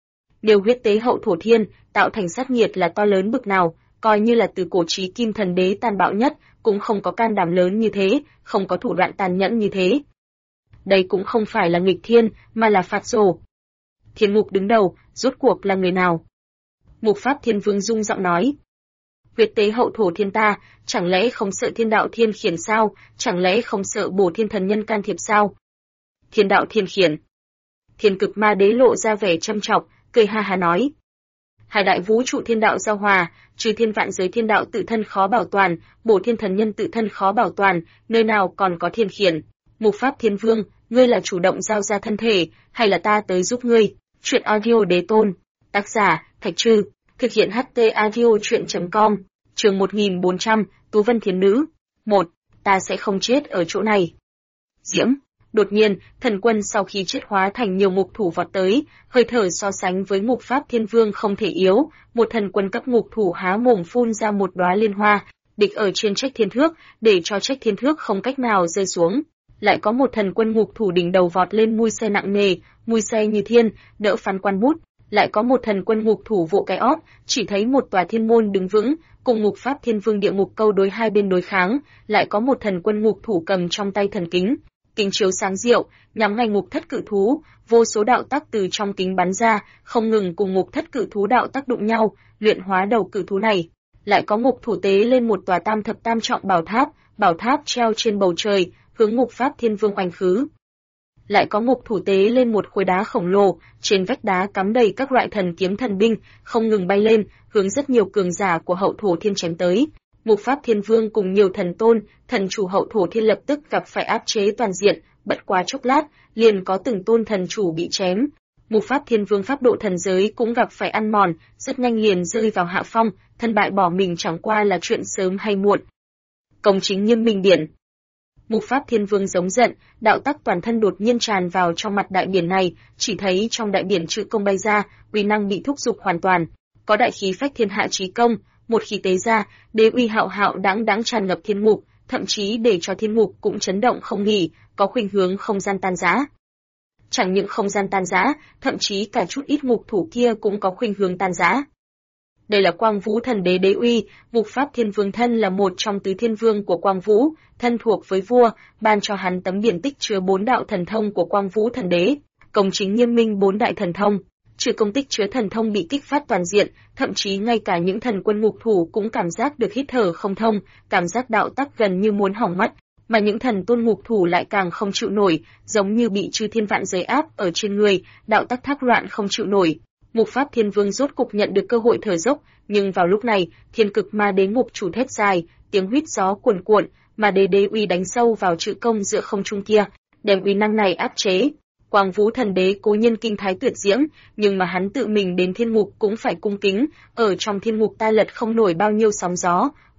Nếu huyết tế hậu thổ thiên, tạo thành sát nghiệt là to lớn bực nào, coi như là từ cổ chí kim thần đế tàn bạo nhất, cũng không có can đảm lớn như thế, không có thủ đoạn tàn nhẫn như thế. Đây cũng không phải là nghịch thiên, mà là phạt rồ. Thiên ngục đứng đầu, rốt cuộc là người nào? Ngục pháp thiên vương rung giọng nói. Huyết tế hậu thổ thiên ta, chẳng lẽ không sợ thiên đạo thiên khiển sao, chẳng lẽ không sợ bổ thiên thần nhân can thiệp sao? Thiên đạo thiên khiển. Thiên cực ma đế lộ ra vẻ châm chọc, cười ha ha nói. Hai đại vũ trụ thiên đạo giao hòa, trừ thiên vạn giới thiên đạo tự thân khó bảo toàn, bổ thiên thần nhân tự thân khó bảo toàn, nơi nào còn có thiên khiển. Mục pháp thiên vương, ngươi là chủ động giao ra thân thể, hay là ta tới giúp ngươi? Chuyện audio đế tôn. Tác giả, Thạch Trư. Thực hiện HT audio chuyện.com. Chương 1400, Tú Vân Thiền Nữ. 1. Ta sẽ không chết ở chỗ này. Diễm. Đột nhiên, thần quân sau khi chết hóa thành nhiều ngục thủ vọt tới, hơi thở so sánh với ngục pháp thiên vương không thể yếu, một thần quân cấp ngục thủ há mồm phun ra một đóa liên hoa, địch ở trên trách thiên thước, để cho trách thiên thước không cách nào rơi xuống. Lại có một thần quân ngục thủ đỉnh đầu vọt lên mui xe nặng nề, mui xe như thiên, đỡ phán quan bút. Lại có một thần quân ngục thủ vỗ cái ót, chỉ thấy một tòa thiên môn đứng vững, cùng ngục pháp thiên vương địa ngục câu đối hai bên đối kháng. Lại có một thần quân ngục thủ cầm trong tay thần kính, kính chiếu sáng diệu, nhắm ngay ngục thất cự thú, vô số đạo tắc từ trong kính bắn ra, không ngừng cùng ngục thất cự thú đạo tác đụng nhau, luyện hóa đầu cự thú này. Lại có ngục thủ tế lên một tòa tam thập tam trọng bảo tháp treo trên bầu trời, hướng ngục pháp thiên vương oanh khứ. Lại có ngục thủ tế lên một khối đá khổng lồ, trên vách đá cắm đầy các loại thần kiếm thần binh, không ngừng bay lên, hướng rất nhiều cường giả của hậu thổ thiên chém tới. Ngục pháp thiên vương cùng nhiều thần tôn, thần chủ hậu thổ thiên lập tức gặp phải áp chế toàn diện, bất quá chốc lát, liền có từng tôn thần chủ bị chém. Ngục pháp thiên vương pháp độ thần giới cũng gặp phải ăn mòn, rất nhanh liền rơi vào hạ phong, thân bại bỏ mình chẳng qua là chuyện sớm hay muộn. Công chính Nghiêm Minh Điển. Ngục pháp thiên vương giống giận, đạo tắc toàn thân đột nhiên tràn vào trong mặt đại biển này, chỉ thấy trong đại biển chữ công bay ra, uy năng bị thúc giục hoàn toàn, có đại khí phách thiên hạ chí công, một khi tế ra, đế uy hạo hạo đáng tràn ngập thiên ngục, thậm chí để cho thiên ngục cũng chấn động không nghỉ, có khuynh hướng không gian tan rã. Chẳng những không gian tan rã, thậm chí cả chút ít ngục thủ kia cũng có khuynh hướng tan rã. Đây là Quang Vũ Thần Đế đế uy, ngục pháp thiên vương thân là một trong tứ thiên vương của Quang Vũ, thân thuộc với vua, ban cho hắn tấm biển tích chứa 4 đạo thần thông của Quang Vũ Thần Đế, công chính nghiêm minh 4 đại thần thông. Trừ công tích chứa thần thông bị kích phát toàn diện, thậm chí ngay cả những thần quân ngục thủ cũng cảm giác được hít thở không thông, cảm giác đạo tắc gần như muốn hỏng mất, mà những thần tôn ngục thủ lại càng không chịu nổi, giống như bị chư thiên vạn giới áp ở trên người, đạo tắc thác loạn không chịu nổi. Ngục pháp thiên vương rốt cục nhận được cơ hội thở dốc, nhưng vào lúc này, thiên cực ma đế ngục chủ thét dài, tiếng huýt gió cuồn cuộn, mà đế đế uy đánh sâu vào chữ công giữa không trung kia, đem uy năng này áp chế. Quang Vũ Thần Đế cố nhiên kinh thái tuyệt diễm, nhưng mà hắn tự mình đến thiên ngục cũng phải cung kính, ở trong thiên ngục ta lật không nổi bao nhiêu sóng gió,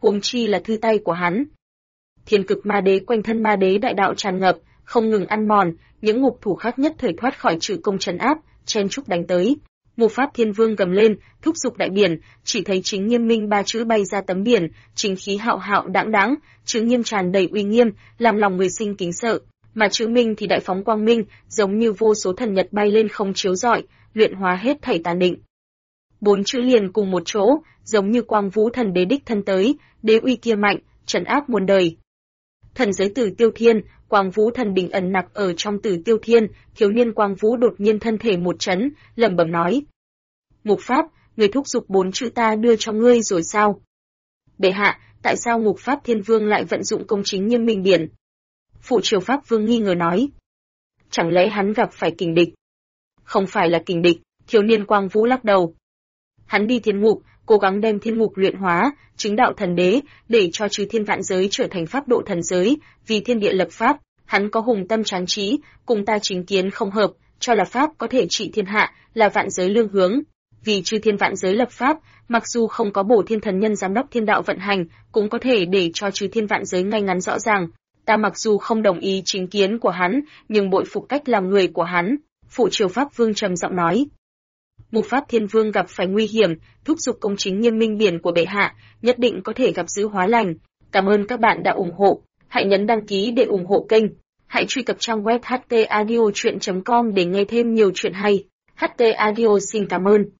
huống chi là thư tay của hắn. Thiên cực ma đế quanh thân ma đế đại đạo tràn ngập, không ngừng ăn mòn, những ngục thủ khác nhất thời thoát khỏi trừ công trấn áp, chen chúc đánh tới. Ngục Pháp Thiên Vương gầm lên, thúc giục đại biển, chỉ thấy chính nghiêm minh ba chữ bay ra tấm biển, chính khí hạo hạo đãng đãng, chữ nghiêm tràn đầy uy nghiêm, làm lòng người sinh kính sợ, mà chữ minh thì đại phóng quang minh, giống như vô số thần nhật bay lên không chiếu rọi, luyện hóa hết thảy tàn định. 4 chữ liền cùng một chỗ, giống như Quang Vũ Thần Đế đích thân tới, đế uy kia mạnh, trấn áp muôn đời. Thần giới Tử Tiêu Thiên, Quang Vũ Thần Đỉnh ẩn nặc ở trong Tử Tiêu Thiên, thiếu niên Quang Vũ đột nhiên thân thể một chấn, lẩm bẩm nói: "Ngục Pháp, người thúc giục 4 chữ ta đưa cho ngươi rồi sao?" "Bệ hạ, tại sao Ngục Pháp Thiên Vương lại vận dụng công chính nghiêm minh biển?" Phụ Triều Pháp Vương nghi ngờ nói: "Chẳng lẽ hắn gặp phải kình địch?" "Không phải là kình địch." Thiếu niên Quang Vũ lắc đầu. "Hắn đi thiên ngục, cố gắng đem thiên ngục luyện hóa, chứng đạo thần đế, để cho chư thiên vạn giới trở thành pháp độ thần giới, vì thiên địa lập pháp, hắn có hùng tâm tráng trí, cùng ta chính kiến không hợp, cho là pháp có thể trị thiên hạ, là vạn giới lương hướng. Vì chư thiên vạn giới lập pháp, mặc dù không có bổ thiên thần nhân giám đốc thiên đạo vận hành, cũng có thể để cho chư thiên vạn giới ngay ngắn rõ ràng. Ta mặc dù không đồng ý chính kiến của hắn, nhưng bội phục cách làm người của hắn." Phụ Triều Pháp Vương trầm giọng nói. Ngục Pháp Thiên Vương gặp phải nguy hiểm, thúc giục công chính nghiêm minh biển của bệ hạ, nhất định có thể gặp dữ hóa lành. Cảm ơn các bạn đã ủng hộ. Hãy nhấn đăng ký để ủng hộ kênh. Hãy truy cập trang web htaudio.com để nghe thêm nhiều chuyện hay. HT Audio xin cảm ơn.